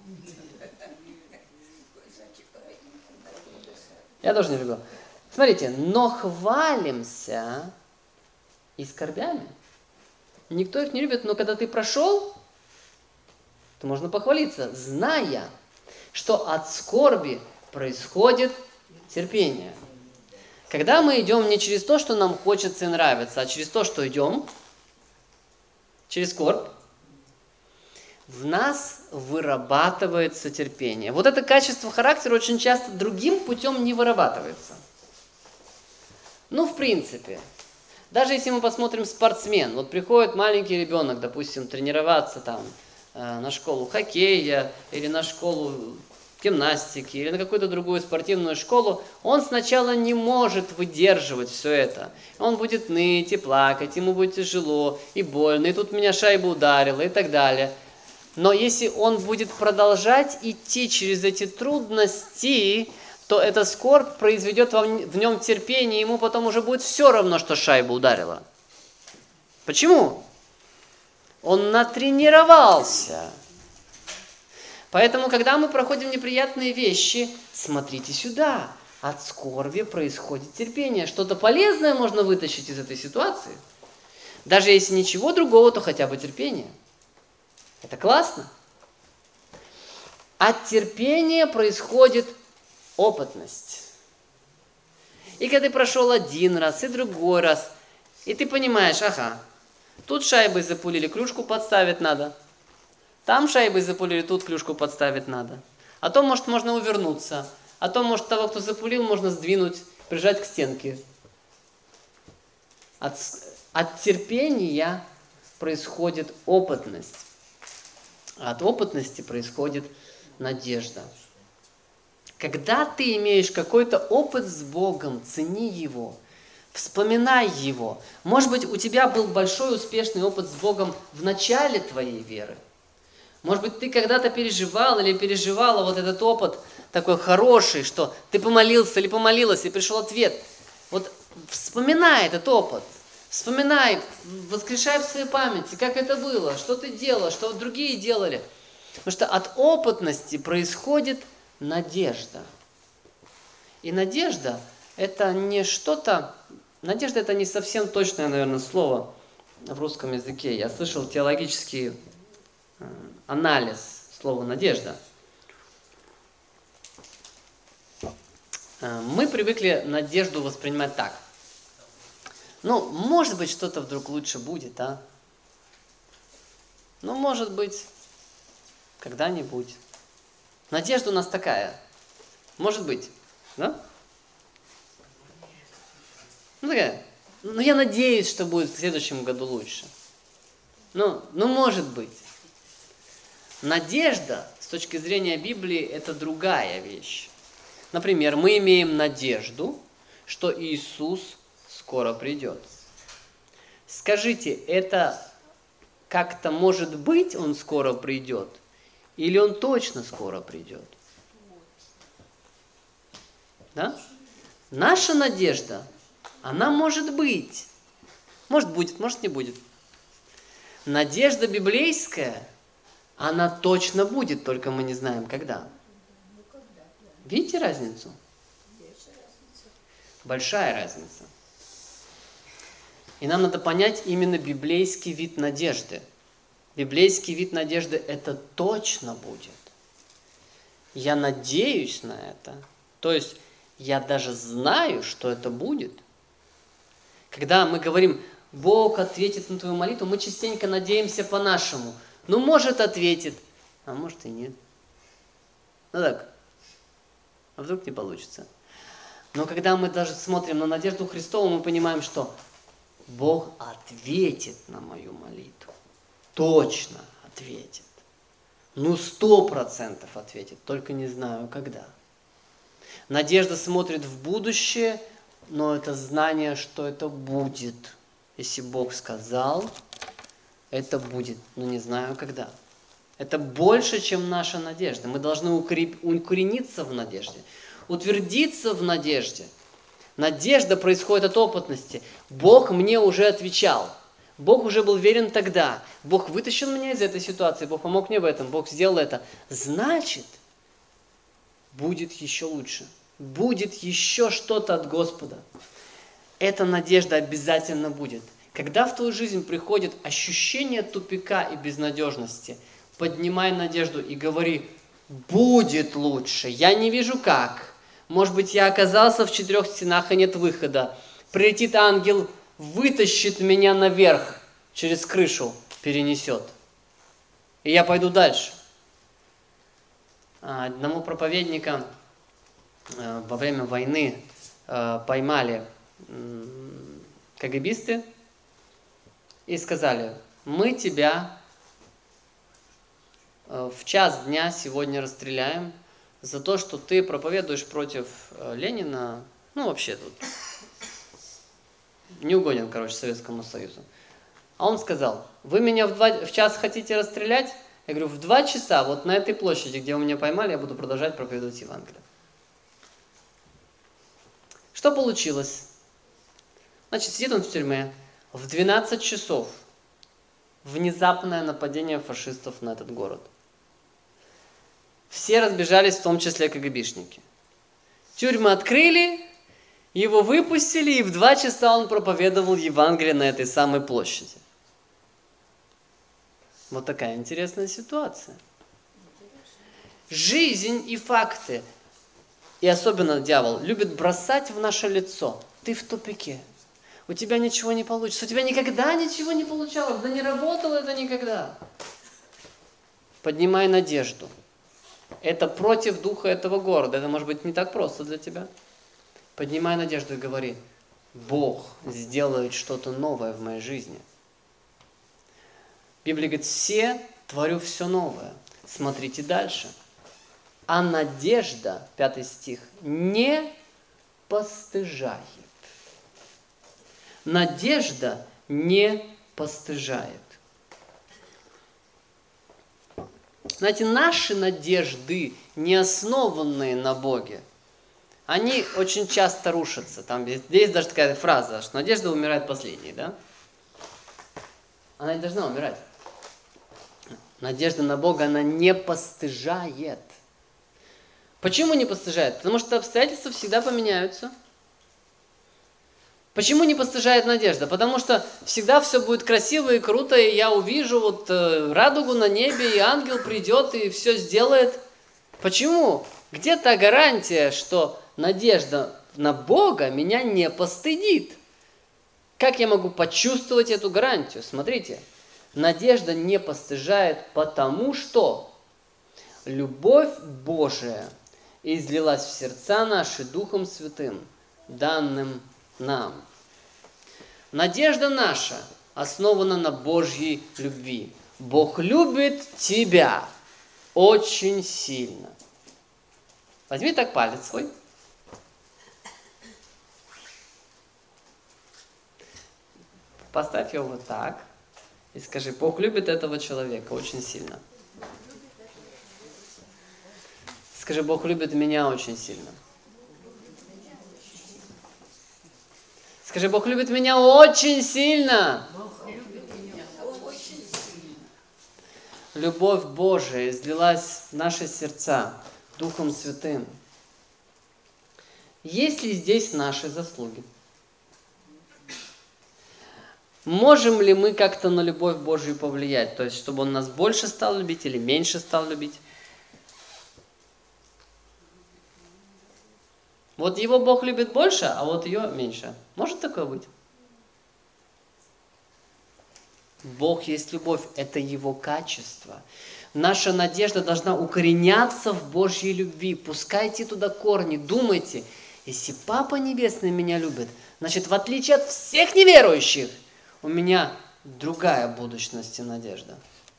Я тоже не люблю. Смотрите, но хвалимся и скорбями. Никто их не любит, но когда ты прошел, то можно похвалиться, зная, что от скорби происходит терпение. Когда мы идем не через то, что нам хочется и нравится, а через то, что идем, через скорбь, в нас вырабатывается терпение. Вот это качество характера очень часто другим путем не вырабатывается. Ну, в принципе, даже если мы посмотрим спортсмен, вот приходит маленький ребенок, допустим, тренироваться там э, на школу хоккея или на школу гимнастики или на какую-то другую спортивную школу, он сначала не может выдерживать все это. Он будет ныть и плакать, ему будет тяжело и больно, и тут меня шайба ударила и так далее. Но если он будет продолжать идти через эти трудности, то эта скорбь произведет в нем терпение, ему потом уже будет все равно, что шайба ударила. Почему? Он натренировался. Поэтому, когда мы проходим неприятные вещи, смотрите сюда. От скорби происходит терпение. Что-то полезное можно вытащить из этой ситуации. Даже если ничего другого, то хотя бы терпение. Это классно. От терпения происходит опытность. И когда ты прошел один раз, и другой раз, и ты понимаешь, ага, тут шайбой запулили, клюшку подставить надо. Там шайбой запулили, тут клюшку подставить надо. А то, может, можно увернуться. А то, может, того, кто запулил, можно сдвинуть, прижать к стенке. От, от терпения происходит опытность. А от опытности происходит надежда. Когда ты имеешь какой-то опыт с Богом, цени его, вспоминай его. Может быть, у тебя был большой успешный опыт с Богом в начале твоей веры. Может быть, ты когда-то переживал или переживала вот этот опыт такой хороший, что ты помолился или помолилась, и пришел ответ. Вот вспоминай этот опыт. Вспоминай, воскрешай в своей памяти, как это было, что ты делала, что другие делали. Потому что от опытности происходит надежда. И надежда – это не что-то... Надежда – это не совсем точное, наверное, слово в русском языке. Я слышал теологический анализ слова «надежда». Мы привыкли надежду воспринимать так. Ну, может быть, что-то вдруг лучше будет, а? Ну, может быть, когда-нибудь. Надежда у нас такая. Может быть, да? Ну, такая. Ну, я надеюсь, что будет в следующем году лучше. Ну, ну, может быть. Надежда, с точки зрения Библии, это другая вещь. Например, мы имеем надежду, что Иисус скоро придет. Скажите, это как-то может быть, Он скоро придет? Или Он точно скоро придет? Да? Наша надежда, она может быть. Может будет, может не будет. Надежда библейская, она точно будет, только мы не знаем когда. Видите разницу? Большая разница. И нам надо понять именно библейский вид надежды. Библейский вид надежды – это точно будет. Я надеюсь на это. То есть, я даже знаю, что это будет. Когда мы говорим, Бог ответит на твою молитву, мы частенько надеемся по-нашему. Ну, может, ответит, а может и нет. Ну так, а вдруг не получится. Но когда мы даже смотрим на надежду Христову, мы понимаем, что Бог ответит на мою молитву. Точно ответит. Ну, сто процентов ответит, только не знаю когда. Надежда смотрит в будущее, но это знание, что это будет. Если Бог сказал, это будет, но не знаю когда. Это больше, чем наша надежда. Мы должны укорениться в надежде, утвердиться в надежде. Надежда происходит от опытности. Бог мне уже отвечал. Бог уже был верен тогда. Бог вытащил меня из этой ситуации. Бог помог мне в этом. Бог сделал это. Значит, будет еще лучше. Будет еще что-то от Господа. Эта надежда обязательно будет. Когда в твою жизнь приходит ощущение тупика и безнадежности, поднимай надежду и говори, будет лучше. Я не вижу как. Может быть, я оказался в четырех стенах и нет выхода. Прилетит ангел, вытащит меня наверх, через крышу перенесет. И я пойду дальше. Одному проповедника во время войны поймали КГБисты и сказали, мы тебя в час дня сегодня расстреляем, за то, что ты проповедуешь против Ленина, ну вообще тут, не угоден, короче, Советскому Союзу. А он сказал, вы меня в, два, в час хотите расстрелять? Я говорю, в два часа вот на этой площади, где вы меня поймали, я буду продолжать проповедовать Евангелие. Что получилось? Значит, сидит он в тюрьме. В двенадцать часов внезапное нападение фашистов на этот город. Все разбежались, в том числе КГБшники. Тюрьмы открыли, его выпустили, и в два часа он проповедовал Евангелие на этой самой площади. Вот такая интересная ситуация. Жизнь и факты, и особенно дьявол, любит бросать в наше лицо. Ты в тупике. У тебя ничего не получится. У тебя никогда ничего не получалось. Да не работало это никогда. Поднимай надежду. Это против духа этого города. Это может быть не так просто для тебя. Поднимай надежду и говори, Бог сделает что-то новое в моей жизни. Библия говорит, все творю все новое. Смотрите дальше. А надежда, пятый стих, не постыжает. Надежда не постыжает. Знаете, наши надежды, не основанные на Боге, они очень часто рушатся. Там есть даже такая фраза, что надежда умирает последней, да? Она не должна умирать. Надежда на Бога, она не постыжает. Почему не постыжает? Потому что обстоятельства всегда поменяются. Почему не постыжает надежда? Потому что всегда все будет красиво и круто, и я увижу вот э, радугу на небе, и ангел придет и все сделает. Почему? Где та гарантия, что надежда на Бога меня не постыдит? Как я могу почувствовать эту гарантию? Смотрите, надежда не постыжает, потому что любовь Божия излилась в сердца наши Духом Святым, данным нам. Надежда наша основана на Божьей любви. Бог любит тебя очень сильно. Возьми так палец свой. Поставь его вот так. И скажи, Бог любит этого человека очень сильно. Скажи, Бог любит меня очень сильно. Скажи, Бог любит меня очень сильно. Любовь Божия излилась в наши сердца Духом Святым. Есть ли здесь наши заслуги? Можем ли мы как-то на любовь Божию повлиять? То есть, чтобы Он нас больше стал любить или меньше стал любить? Вот его Бог любит больше, а вот ее меньше. Может такое быть? Бог есть любовь, это Его качество. Наша надежда должна укореняться в Божьей любви. Пускайте туда корни, думайте. Если Папа Небесный меня любит, значит, в отличие от всех неверующих, у меня другая будущность и надежда.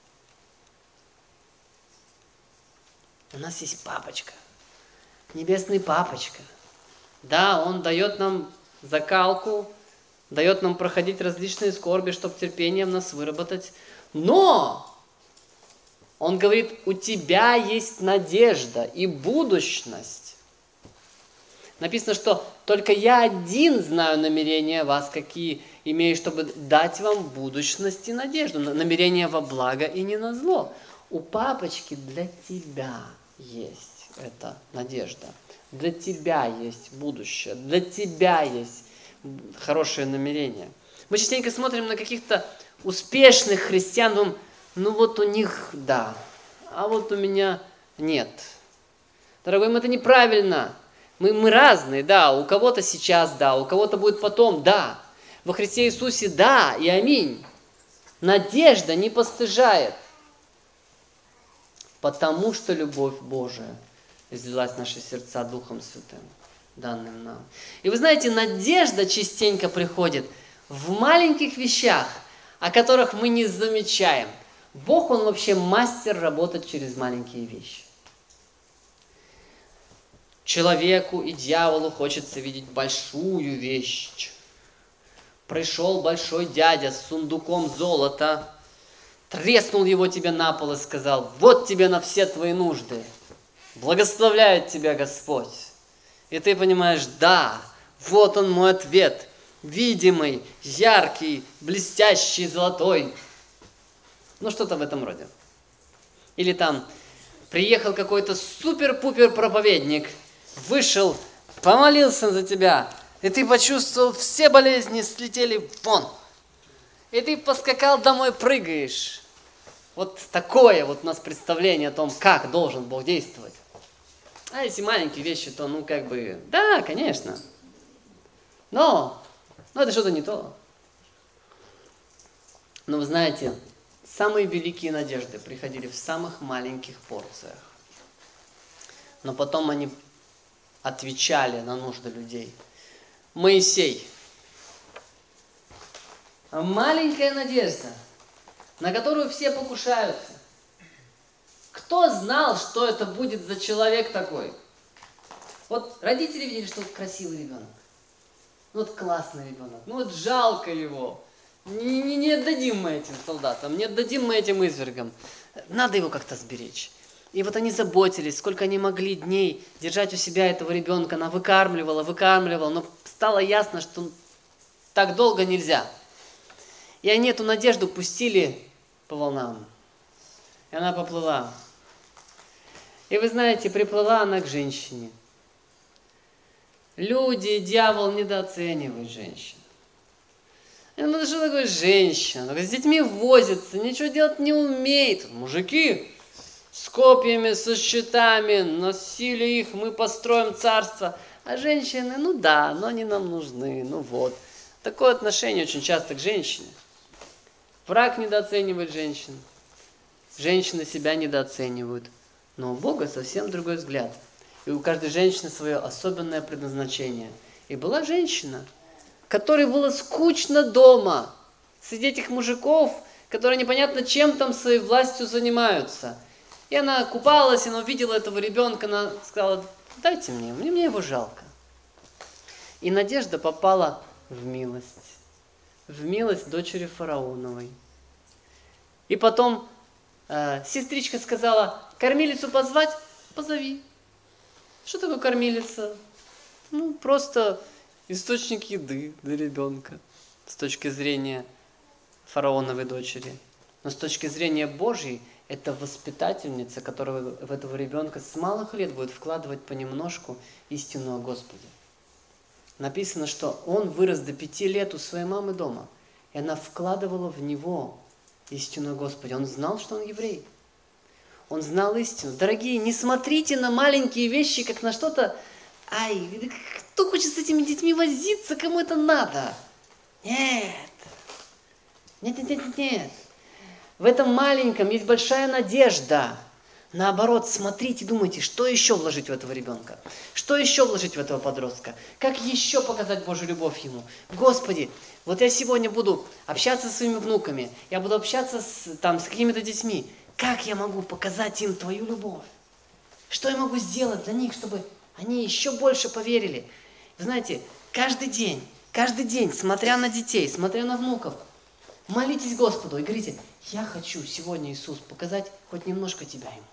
У нас есть Папочка, Небесный Папочка. Да, Он дает нам закалку, дает нам проходить различные скорби, чтобы терпение в нас выработать. Но Он говорит, у тебя есть надежда и будущность. Написано, что только я один знаю намерения вас, какие имею, чтобы дать вам будущность и надежду. Намерения во благо и не на зло. У Папочки для тебя есть эта надежда. Для тебя есть будущее. Для тебя есть хорошее намерение. Мы частенько смотрим на каких-то успешных христиан, думаем, ну вот у них да, а вот у меня нет. Дорогой мой, это неправильно. Мы, мы разные, да, у кого-то сейчас да, у кого-то будет потом, да. Во Христе Иисусе да и аминь. Надежда не постыжает, потому что любовь Божия излилась в наши сердца Духом Святым, данным нам. И вы знаете, надежда частенько приходит в маленьких вещах, о которых мы не замечаем. Бог, Он вообще мастер работать через маленькие вещи. Человеку и дьяволу хочется видеть большую вещь. Пришел большой дядя с сундуком золота, треснул его тебе на пол и сказал: вот тебе на все твои нужды. Благословляет тебя Господь. И ты понимаешь, да, вот он мой ответ. Видимый, яркий, блестящий, золотой. Ну, что-то в этом роде. Или там приехал какой-то супер-пупер проповедник, вышел, помолился за тебя, и ты почувствовал, все болезни слетели вон. И ты поскакал домой, прыгаешь. Вот такое вот у нас представление о том, как должен Бог действовать. А если маленькие вещи, то ну как бы, да, конечно. Но, но это что-то не то. Но вы знаете, самые великие надежды приходили в самых маленьких порциях. Но потом они отвечали на нужды людей. Моисей. Маленькая надежда, на которую все покушаются. Кто знал, что это будет за человек такой? Вот родители видели, что вот красивый ребенок. Ну вот классный ребенок. Ну вот жалко его. Не, не, не отдадим мы этим солдатам, не отдадим мы этим извергам. Надо его как-то сберечь. И вот они заботились, сколько они могли дней держать у себя этого ребенка. Она выкармливала, выкармливала, но стало ясно, что так долго нельзя. И они эту надежду пустили по волнам. И она поплыла. И вы знаете, приплыла она к женщине. Люди, дьявол недооценивают женщин. И ну что такое женщина? Только с детьми возится, ничего делать не умеет. Мужики с копьями, со щитами, носили их, мы построим царство. А женщины, ну да, но они нам нужны, ну вот. Такое отношение очень часто к женщине. Враг недооценивает женщин. Женщины себя недооценивают. Но у Бога совсем другой взгляд. И у каждой женщины свое особенное предназначение. И была женщина, которой было скучно дома среди этих мужиков, которые непонятно чем там своей властью занимаются. И она купалась, она увидела этого ребенка, она сказала: дайте мне, мне, мне его жалко. И Надежда попала в милость. В милость дочери фараоновой. И потом э, сестричка сказала: кормилицу позвать? Позови. Что такое кормилица? Ну, просто источник еды для ребенка с точки зрения фараоновой дочери. Но с точки зрения Божьей, это воспитательница, которая в этого ребенка с малых лет будет вкладывать понемножку истину о Господе. Написано, что он вырос до пяти лет у своей мамы дома, и она вкладывала в него истину о Господе. Он знал, что он еврей. Он знал истину. Дорогие, не смотрите на маленькие вещи, как на что-то... Ай, кто хочет с этими детьми возиться, кому это надо? Нет. Нет, нет, нет, нет. В этом маленьком есть большая надежда. Наоборот, смотрите, думайте, что еще вложить в этого ребенка? Что еще вложить в этого подростка? Как еще показать Божью любовь ему? Господи, вот я сегодня буду общаться со своими внуками, я буду общаться с, там, с какими-то детьми. Как я могу показать им Твою любовь? Что я могу сделать для них, чтобы они еще больше поверили? Вы знаете, каждый день, каждый день, смотря на детей, смотря на внуков, молитесь Господу и говорите: я хочу сегодня, Иисус, показать хоть немножко Тебя ему.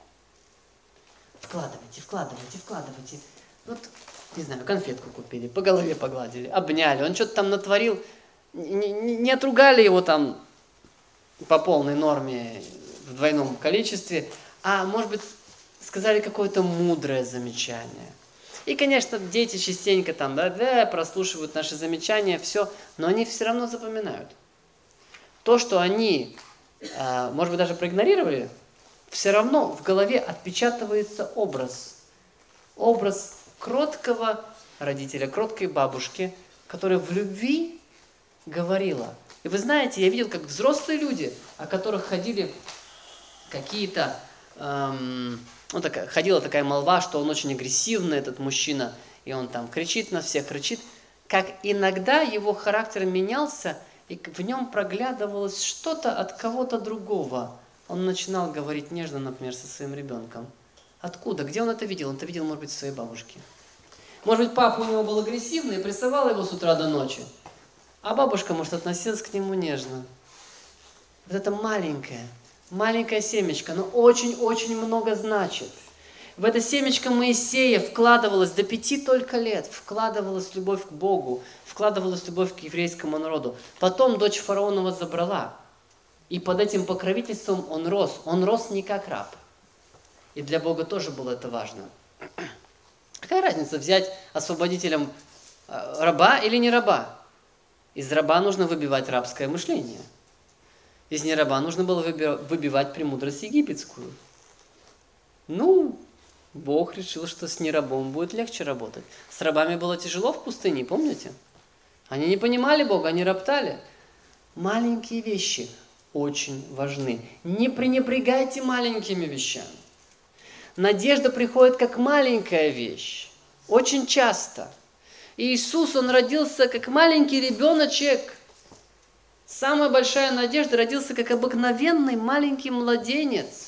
Вкладывайте, вкладывайте, вкладывайте. Вот, не знаю, конфетку купили, по голове погладили, обняли. Он что-то там натворил, не, не, не отругали его там по полной норме в двойном количестве, а, может быть, сказали какое-то мудрое замечание. И, конечно, дети частенько там, да, да, прослушивают наши замечания, все, но они все равно запоминают. То, что они, э, может быть, даже проигнорировали, все равно в голове отпечатывается образ. Образ кроткого родителя, кроткой бабушки, которая в любви говорила. И вы знаете, я видел, как взрослые люди, о которых ходили какие-то... Эм, ну, такая, ходила такая молва, что он очень агрессивный, этот мужчина, и он там кричит на всех, кричит. Как иногда его характер менялся, и в нем проглядывалось что-то от кого-то другого. Он начинал говорить нежно, например, со своим ребенком. Откуда? Где он это видел? Он это видел, может быть, в своей бабушке. Может быть, папа у него был агрессивный и прессовал его с утра до ночи. А бабушка, может, относилась к нему нежно. Вот это маленькое, маленькое семечко, но очень-очень много значит. В это семечко Моисея вкладывалась до пяти только лет, вкладывалась любовь к Богу, вкладывалась любовь к еврейскому народу. Потом дочь фараонова забрала. И под этим покровительством он рос. Он рос не как раб. И для Бога тоже было это важно. Какая разница, взять освободителем раба или не раба? Из раба нужно выбивать рабское мышление. Из не раба нужно было выбивать премудрость египетскую. Ну, Бог решил, что с нерабом будет легче работать. С рабами было тяжело в пустыне, помните? Они не понимали Бога, они роптали. Маленькие вещи очень важны. Не пренебрегайте маленькими вещами. Надежда приходит как маленькая вещь. Очень часто. И Иисус, Он родился как маленький ребеночек. Самая большая надежда, родился как обыкновенный маленький младенец.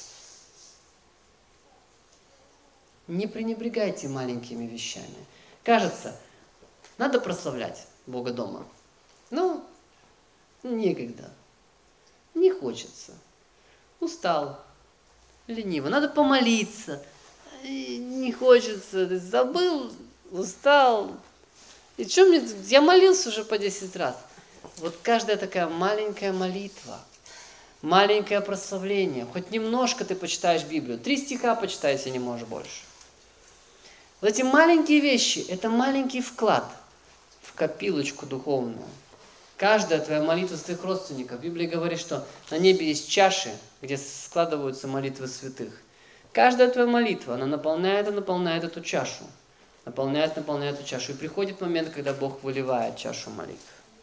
Не пренебрегайте маленькими вещами. Кажется, надо прославлять Бога дома. Ну, некогда. Не хочется. Устал. Лениво. Надо помолиться. Не хочется. Ты забыл, устал. И что мне... Я молился уже по десять раз. Вот каждая такая маленькая молитва, маленькое прославление. Хоть немножко ты почитаешь Библию. Три стиха почитай, если не можешь больше. Вот эти маленькие вещи, это маленький вклад в копилочку духовную. Каждая твоя молитва с твоих родственников. В Библии говорит, что на небе есть чаши, где складываются молитвы святых. Каждая твоя молитва, она наполняет и наполняет эту чашу. Наполняет, наполняет эту чашу. И приходит момент, когда Бог выливает чашу молитв.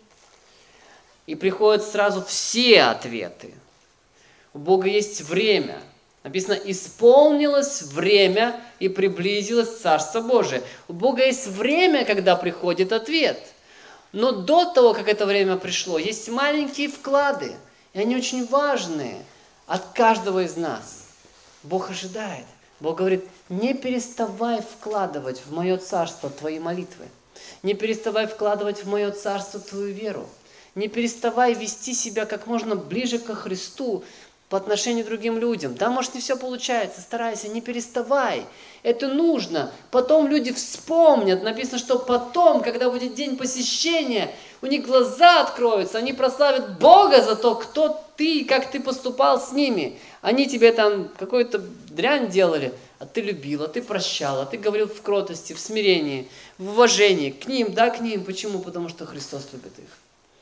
И приходят сразу все ответы. У Бога есть время. Написано, исполнилось время и приблизилось Царство Божие. У Бога есть время, когда приходит ответ. Но до того, как это время пришло, есть маленькие вклады. И они очень важные от каждого из нас. Бог ожидает. Бог говорит, не переставай вкладывать в мое царство твои молитвы. Не переставай вкладывать в мое царство твою веру. Не переставай вести себя как можно ближе ко Христу по отношению к другим людям. Да, может, не все получается, старайся, не переставай. Это нужно. Потом люди вспомнят. Написано, что потом, когда будет день посещения, у них глаза откроются, они прославят Бога за то, кто ты, как ты поступал с ними. Они тебе там какую-то дрянь делали, а ты любил, а ты прощал, а ты говорил в кротости, в смирении, в уважении к ним, да, к ним. Почему? Потому что Христос любит их.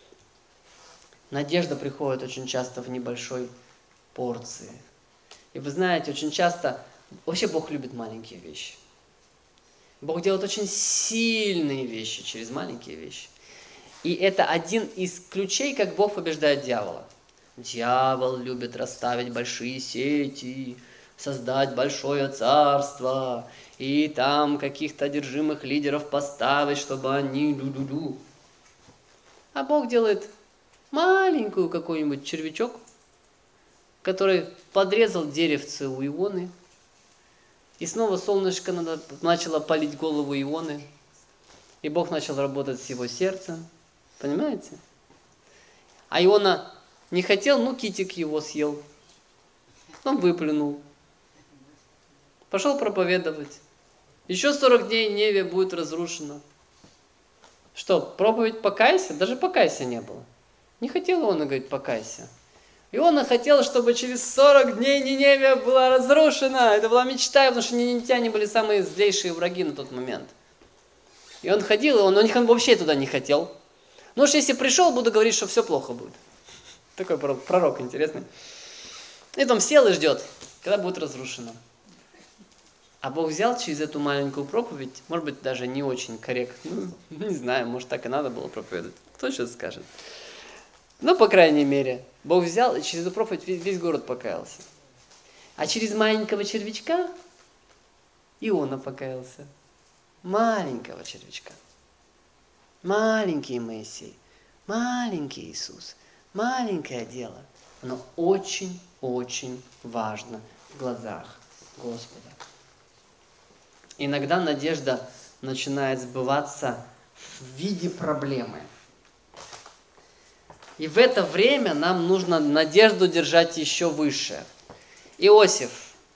Надежда приходит очень часто в небольшой порции. И вы знаете, очень часто, вообще Бог любит маленькие вещи. Бог делает очень сильные вещи через маленькие вещи. И это один из ключей, как Бог побеждает дьявола. Дьявол любит расставить большие сети, создать большое царство, и там каких-то одержимых лидеров поставить, чтобы они лю-лю-лю. А Бог делает маленькую какой-нибудь червячок, который подрезал деревце у Ионы, и снова солнышко начало палить голову Ионы, и Бог начал работать с его сердцем. Понимаете? А Иона не хотел, ну китик его съел. Он выплюнул. Пошел проповедовать. Еще сорок дней Ниневия будет разрушена. Что, проповедь покайся? Даже покайся не было. Не хотел Иона говорить покайся. Иона хотел, чтобы через сорок дней Ниневия была разрушена. Это была мечта, потому что ниневитяне были самые злейшие враги на тот момент. И он ходил, и он, он вообще туда не хотел. Ну уж если пришел, буду говорить, что все плохо будет. Такой пророк интересный. И там сел и ждет, когда будет разрушено. А Бог взял через эту маленькую проповедь, может быть, даже не очень корректно. Ну, не знаю, может, так и надо было проповедовать. Кто сейчас скажет? Ну, по крайней мере, Бог взял, и через эту проповедь весь город покаялся. А через маленького червячка Иона покаялся. Маленького червячка. Маленький Моисей. Маленький Иисус. Маленькое дело. Оно очень-очень важно в глазах Господа. Иногда надежда начинает сбываться в виде проблемы. И в это время нам нужно надежду держать еще выше. Иосиф,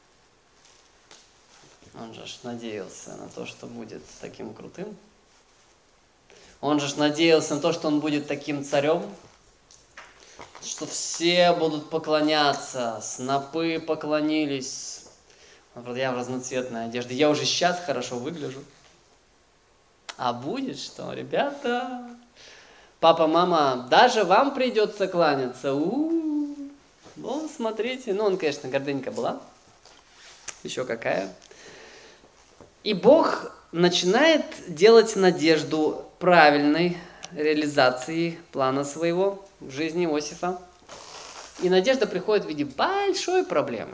он же ж надеялся на то, что будет таким крутым. Он же ж надеялся на то, что он будет таким царем, что все будут поклоняться, снопы поклонились. Я в разноцветной одежде, я уже сейчас хорошо выгляжу. А будет что, ребята? Папа, мама, даже вам придется кланяться. У-у-у. Ну, смотрите. Ну, он, конечно, гордынька была. Еще какая. И Бог начинает делать надежду правильной реализации плана своего в жизни Иосифа. И надежда приходит в виде большой проблемы.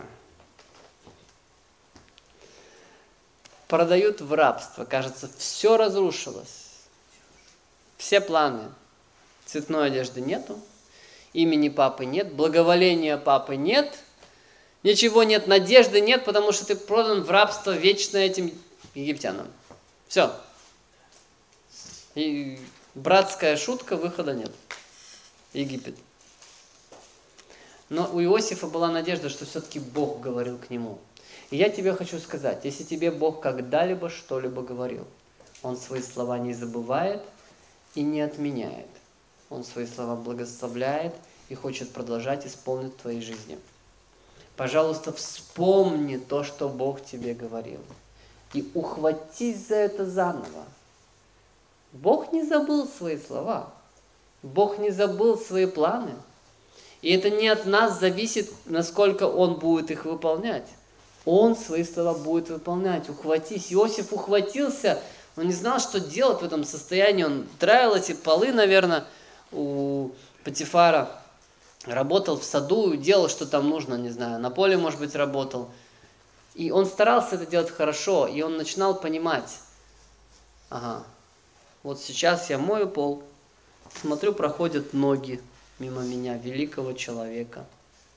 Продают в рабство. Кажется, все разрушилось. Все планы. Цветной одежды нету. Имени папы нет. Благоволения папы нет. Ничего нет. Надежды нет, потому что ты продан в рабство вечно этим египтянам. Все. И братская шутка, выхода нет. Египет. Но у Иосифа была надежда, что все-таки Бог говорил к нему. И я тебе хочу сказать, если тебе Бог когда-либо что-либо говорил, Он свои слова не забывает и не отменяет. Он свои слова благословляет и хочет продолжать исполнить в твоей жизни. Пожалуйста, вспомни то, что Бог тебе говорил. И ухватись за это заново. Бог не забыл свои слова. Бог не забыл свои планы. И это не от нас зависит, насколько Он будет их выполнять. Он свои слова будет выполнять. Ухватись. Иосиф ухватился. Он не знал, что делать в этом состоянии. Он драил эти полы, наверное, у Потифара. Работал в саду, делал, что там нужно, не знаю. На поле, может быть, работал. И он старался это делать хорошо. И он начинал понимать. Ага, вот сейчас я мою пол. Смотрю, проходят ноги мимо меня, великого человека.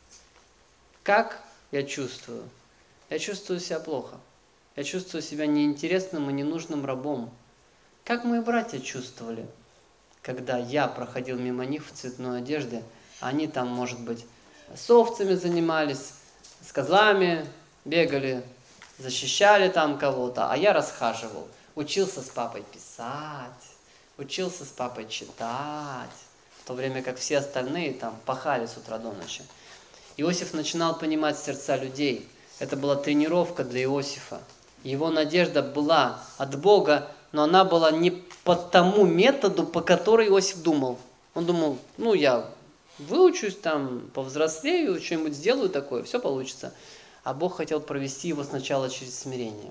Как я чувствую? Я чувствую себя плохо. Я чувствую себя неинтересным и ненужным рабом. Как мои братья чувствовали, когда я проходил мимо них в цветной одежде, они там, может быть, с овцами занимались, с козлами бегали, защищали там кого-то, а я расхаживал. Учился с папой писать, учился с папой читать, в то время как все остальные там пахали с утра до ночи. Иосиф начинал понимать сердца людей. Это была тренировка для Иосифа. Его надежда была от Бога, но она была не по тому методу, по которому Иосиф думал. Он думал, ну я выучусь там, повзрослею, что-нибудь сделаю такое, все получится. А Бог хотел провести его сначала через смирение.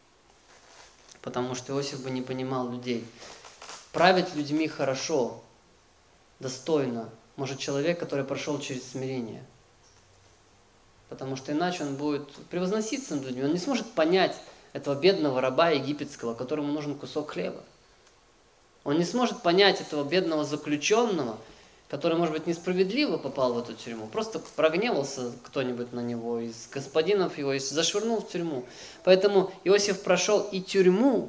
Потому что Иосиф бы не понимал людей. Править людьми хорошо, достойно может человек, который прошел через смирение. Потому что иначе он будет превозноситься над людьми. Он не сможет понять этого бедного раба египетского, которому нужен кусок хлеба. Он не сможет понять этого бедного заключенного, который, может быть, несправедливо попал в эту тюрьму. Просто прогневался кто-нибудь на него из господинов его и зашвырнул в тюрьму. Поэтому Иосиф прошел и тюрьму,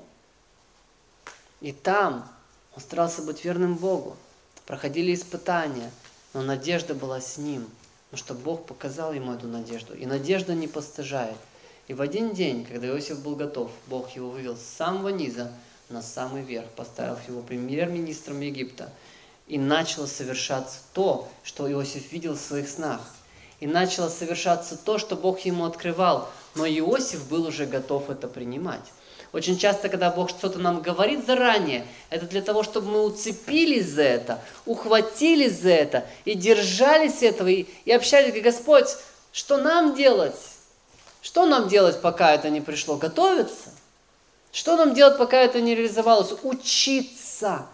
и там он старался быть верным Богу. Проходили испытания, но надежда была с ним. Потому что Бог показал ему эту надежду. И надежда не постыжает. И в один день, когда Иосиф был готов, Бог его вывел с самого низа на самый верх, поставив его премьер-министром Египта. И начало совершаться то, что Иосиф видел в своих снах. И начало совершаться то, что Бог ему открывал. Но Иосиф был уже готов это принимать. Очень часто, когда Бог что-то нам говорит заранее, это для того, чтобы мы уцепились за это, ухватились за это и держались этого, и, и общались, говорит, Господь, что нам делать? Что нам делать, пока это не пришло? Готовиться? Что нам делать, пока это не реализовалось? Учиться.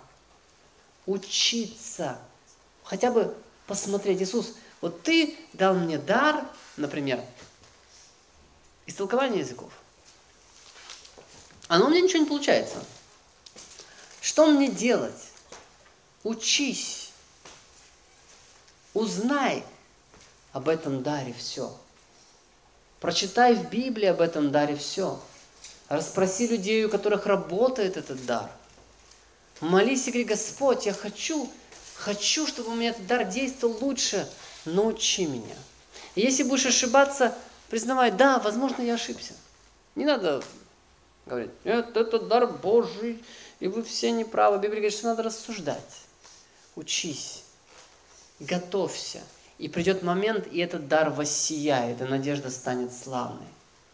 Учиться. Хотя бы посмотреть. Иисус, вот ты дал мне дар, например, истолкования языков. А у меня ничего не получается. Что мне делать? Учись. Узнай об этом даре все. Прочитай в Библии об этом даре все. Расспроси людей, у которых работает этот дар. Молись и говори: Господь, я хочу, хочу, чтобы у меня этот дар действовал лучше. Научи меня. И если будешь ошибаться, признавай: да, возможно, я ошибся. Не надо говорить: нет, это дар Божий, и вы все неправы. Библия говорит, что надо рассуждать. Учись, готовься. И придет момент, и этот дар воссияет, и надежда станет славной.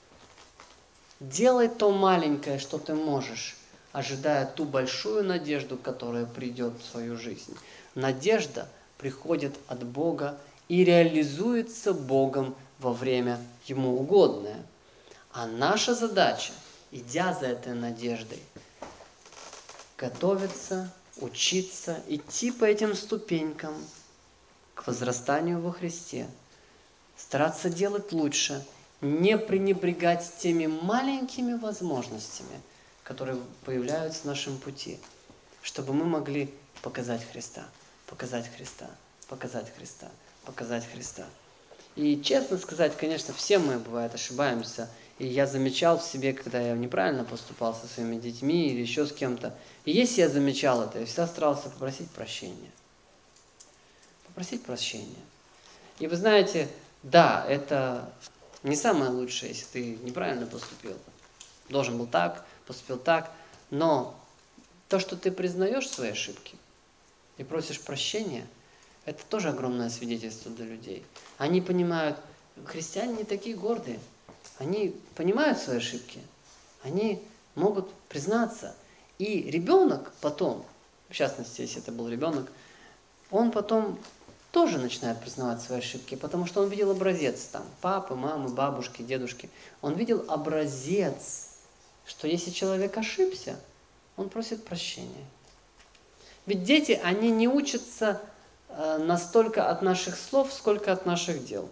Делай то маленькое, что ты можешь, ожидая ту большую надежду, которая придет в свою жизнь. Надежда приходит от Бога и реализуется Богом во время Ему угодное. А наша задача, идя за этой надеждой, готовиться, учиться, идти по этим ступенькам к возрастанию во Христе, стараться делать лучше, не пренебрегать теми маленькими возможностями, которые появляются в нашем пути, чтобы мы могли показать Христа, показать Христа, показать Христа, показать Христа. И честно сказать, конечно, все мы, бывает, ошибаемся. И я замечал в себе, когда я неправильно поступал со своими детьми или еще с кем-то. И если я замечал это, я всегда старался попросить прощения. Попросить прощения. И вы знаете, да, это не самое лучшее, если ты неправильно поступил. Должен был так, поступил так. Но то, что ты признаешь свои ошибки и просишь прощения, это тоже огромное свидетельство для людей. Они понимают, христиане не такие гордые. Они понимают свои ошибки. Они могут признаться. И ребенок потом, в частности, если это был ребенок, он потом тоже начинает признавать свои ошибки, потому что он видел образец там, папы, мамы, бабушки, дедушки. Он видел образец, что если человек ошибся, он просит прощения. Ведь дети, они не учатся э, настолько от наших слов, сколько от наших дел.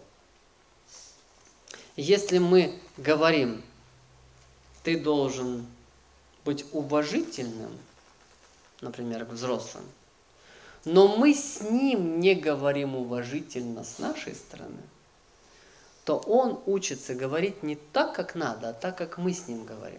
Если мы говорим: ты должен быть уважительным, например, к взрослым, но мы с ним не говорим уважительно с нашей стороны, то он учится говорить не так, как надо, а так, как мы с ним говорим.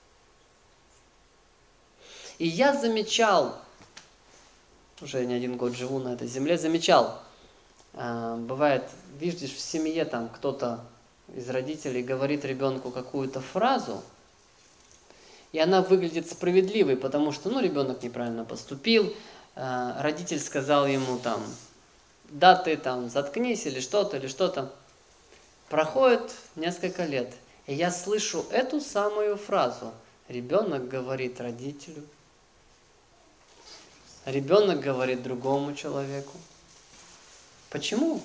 И я замечал, уже не один год живу на этой земле, замечал, бывает, видишь, в семье там кто-то из родителей говорит ребенку какую-то фразу, и она выглядит справедливой, потому что, ну, ребенок неправильно поступил, родитель сказал ему там: да ты там заткнись, или что-то, или что-то. Проходит несколько лет, и я слышу эту самую фразу. Ребенок говорит родителю, ребенок говорит другому человеку. Почему?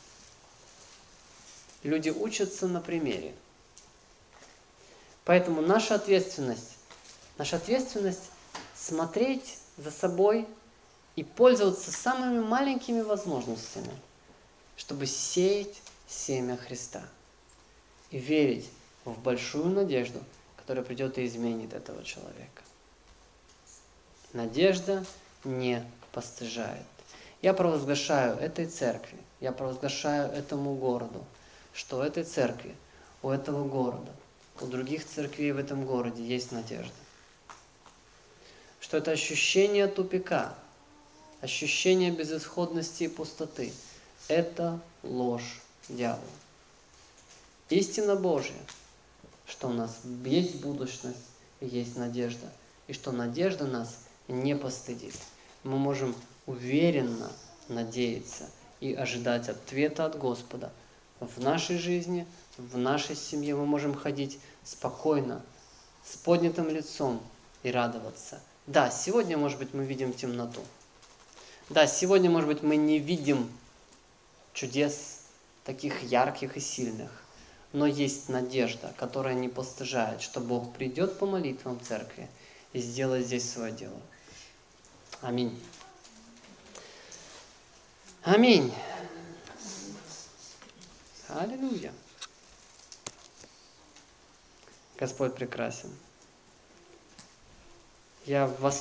Люди учатся на примере. Поэтому наша ответственность, наша ответственность смотреть за собой и пользоваться самыми маленькими возможностями, чтобы сеять семя Христа и верить в большую надежду, которая придет и изменит этого человека. Надежда не постыжает. Я провозглашаю этой церкви, я провозглашаю этому городу, что у этой церкви, у этого города, у других церквей в этом городе есть надежда. Что это ощущение тупика, ощущение безысходности и пустоты – это ложь дьявола. Истина Божья, что у нас есть будущность и есть надежда, и что надежда нас не постыдит. Мы можем уверенно надеяться и ожидать ответа от Господа в нашей жизни, в нашей семье. Мы можем ходить спокойно, с поднятым лицом и радоваться. Да, сегодня, может быть, мы видим темноту. Да, сегодня, может быть, мы не видим чудес таких ярких и сильных. Но есть надежда, которая не постыжает, что Бог придет по молитвам церкви и сделает здесь свое дело. Аминь. Аминь. Аллилуйя. Господь прекрасен. Я в восторге.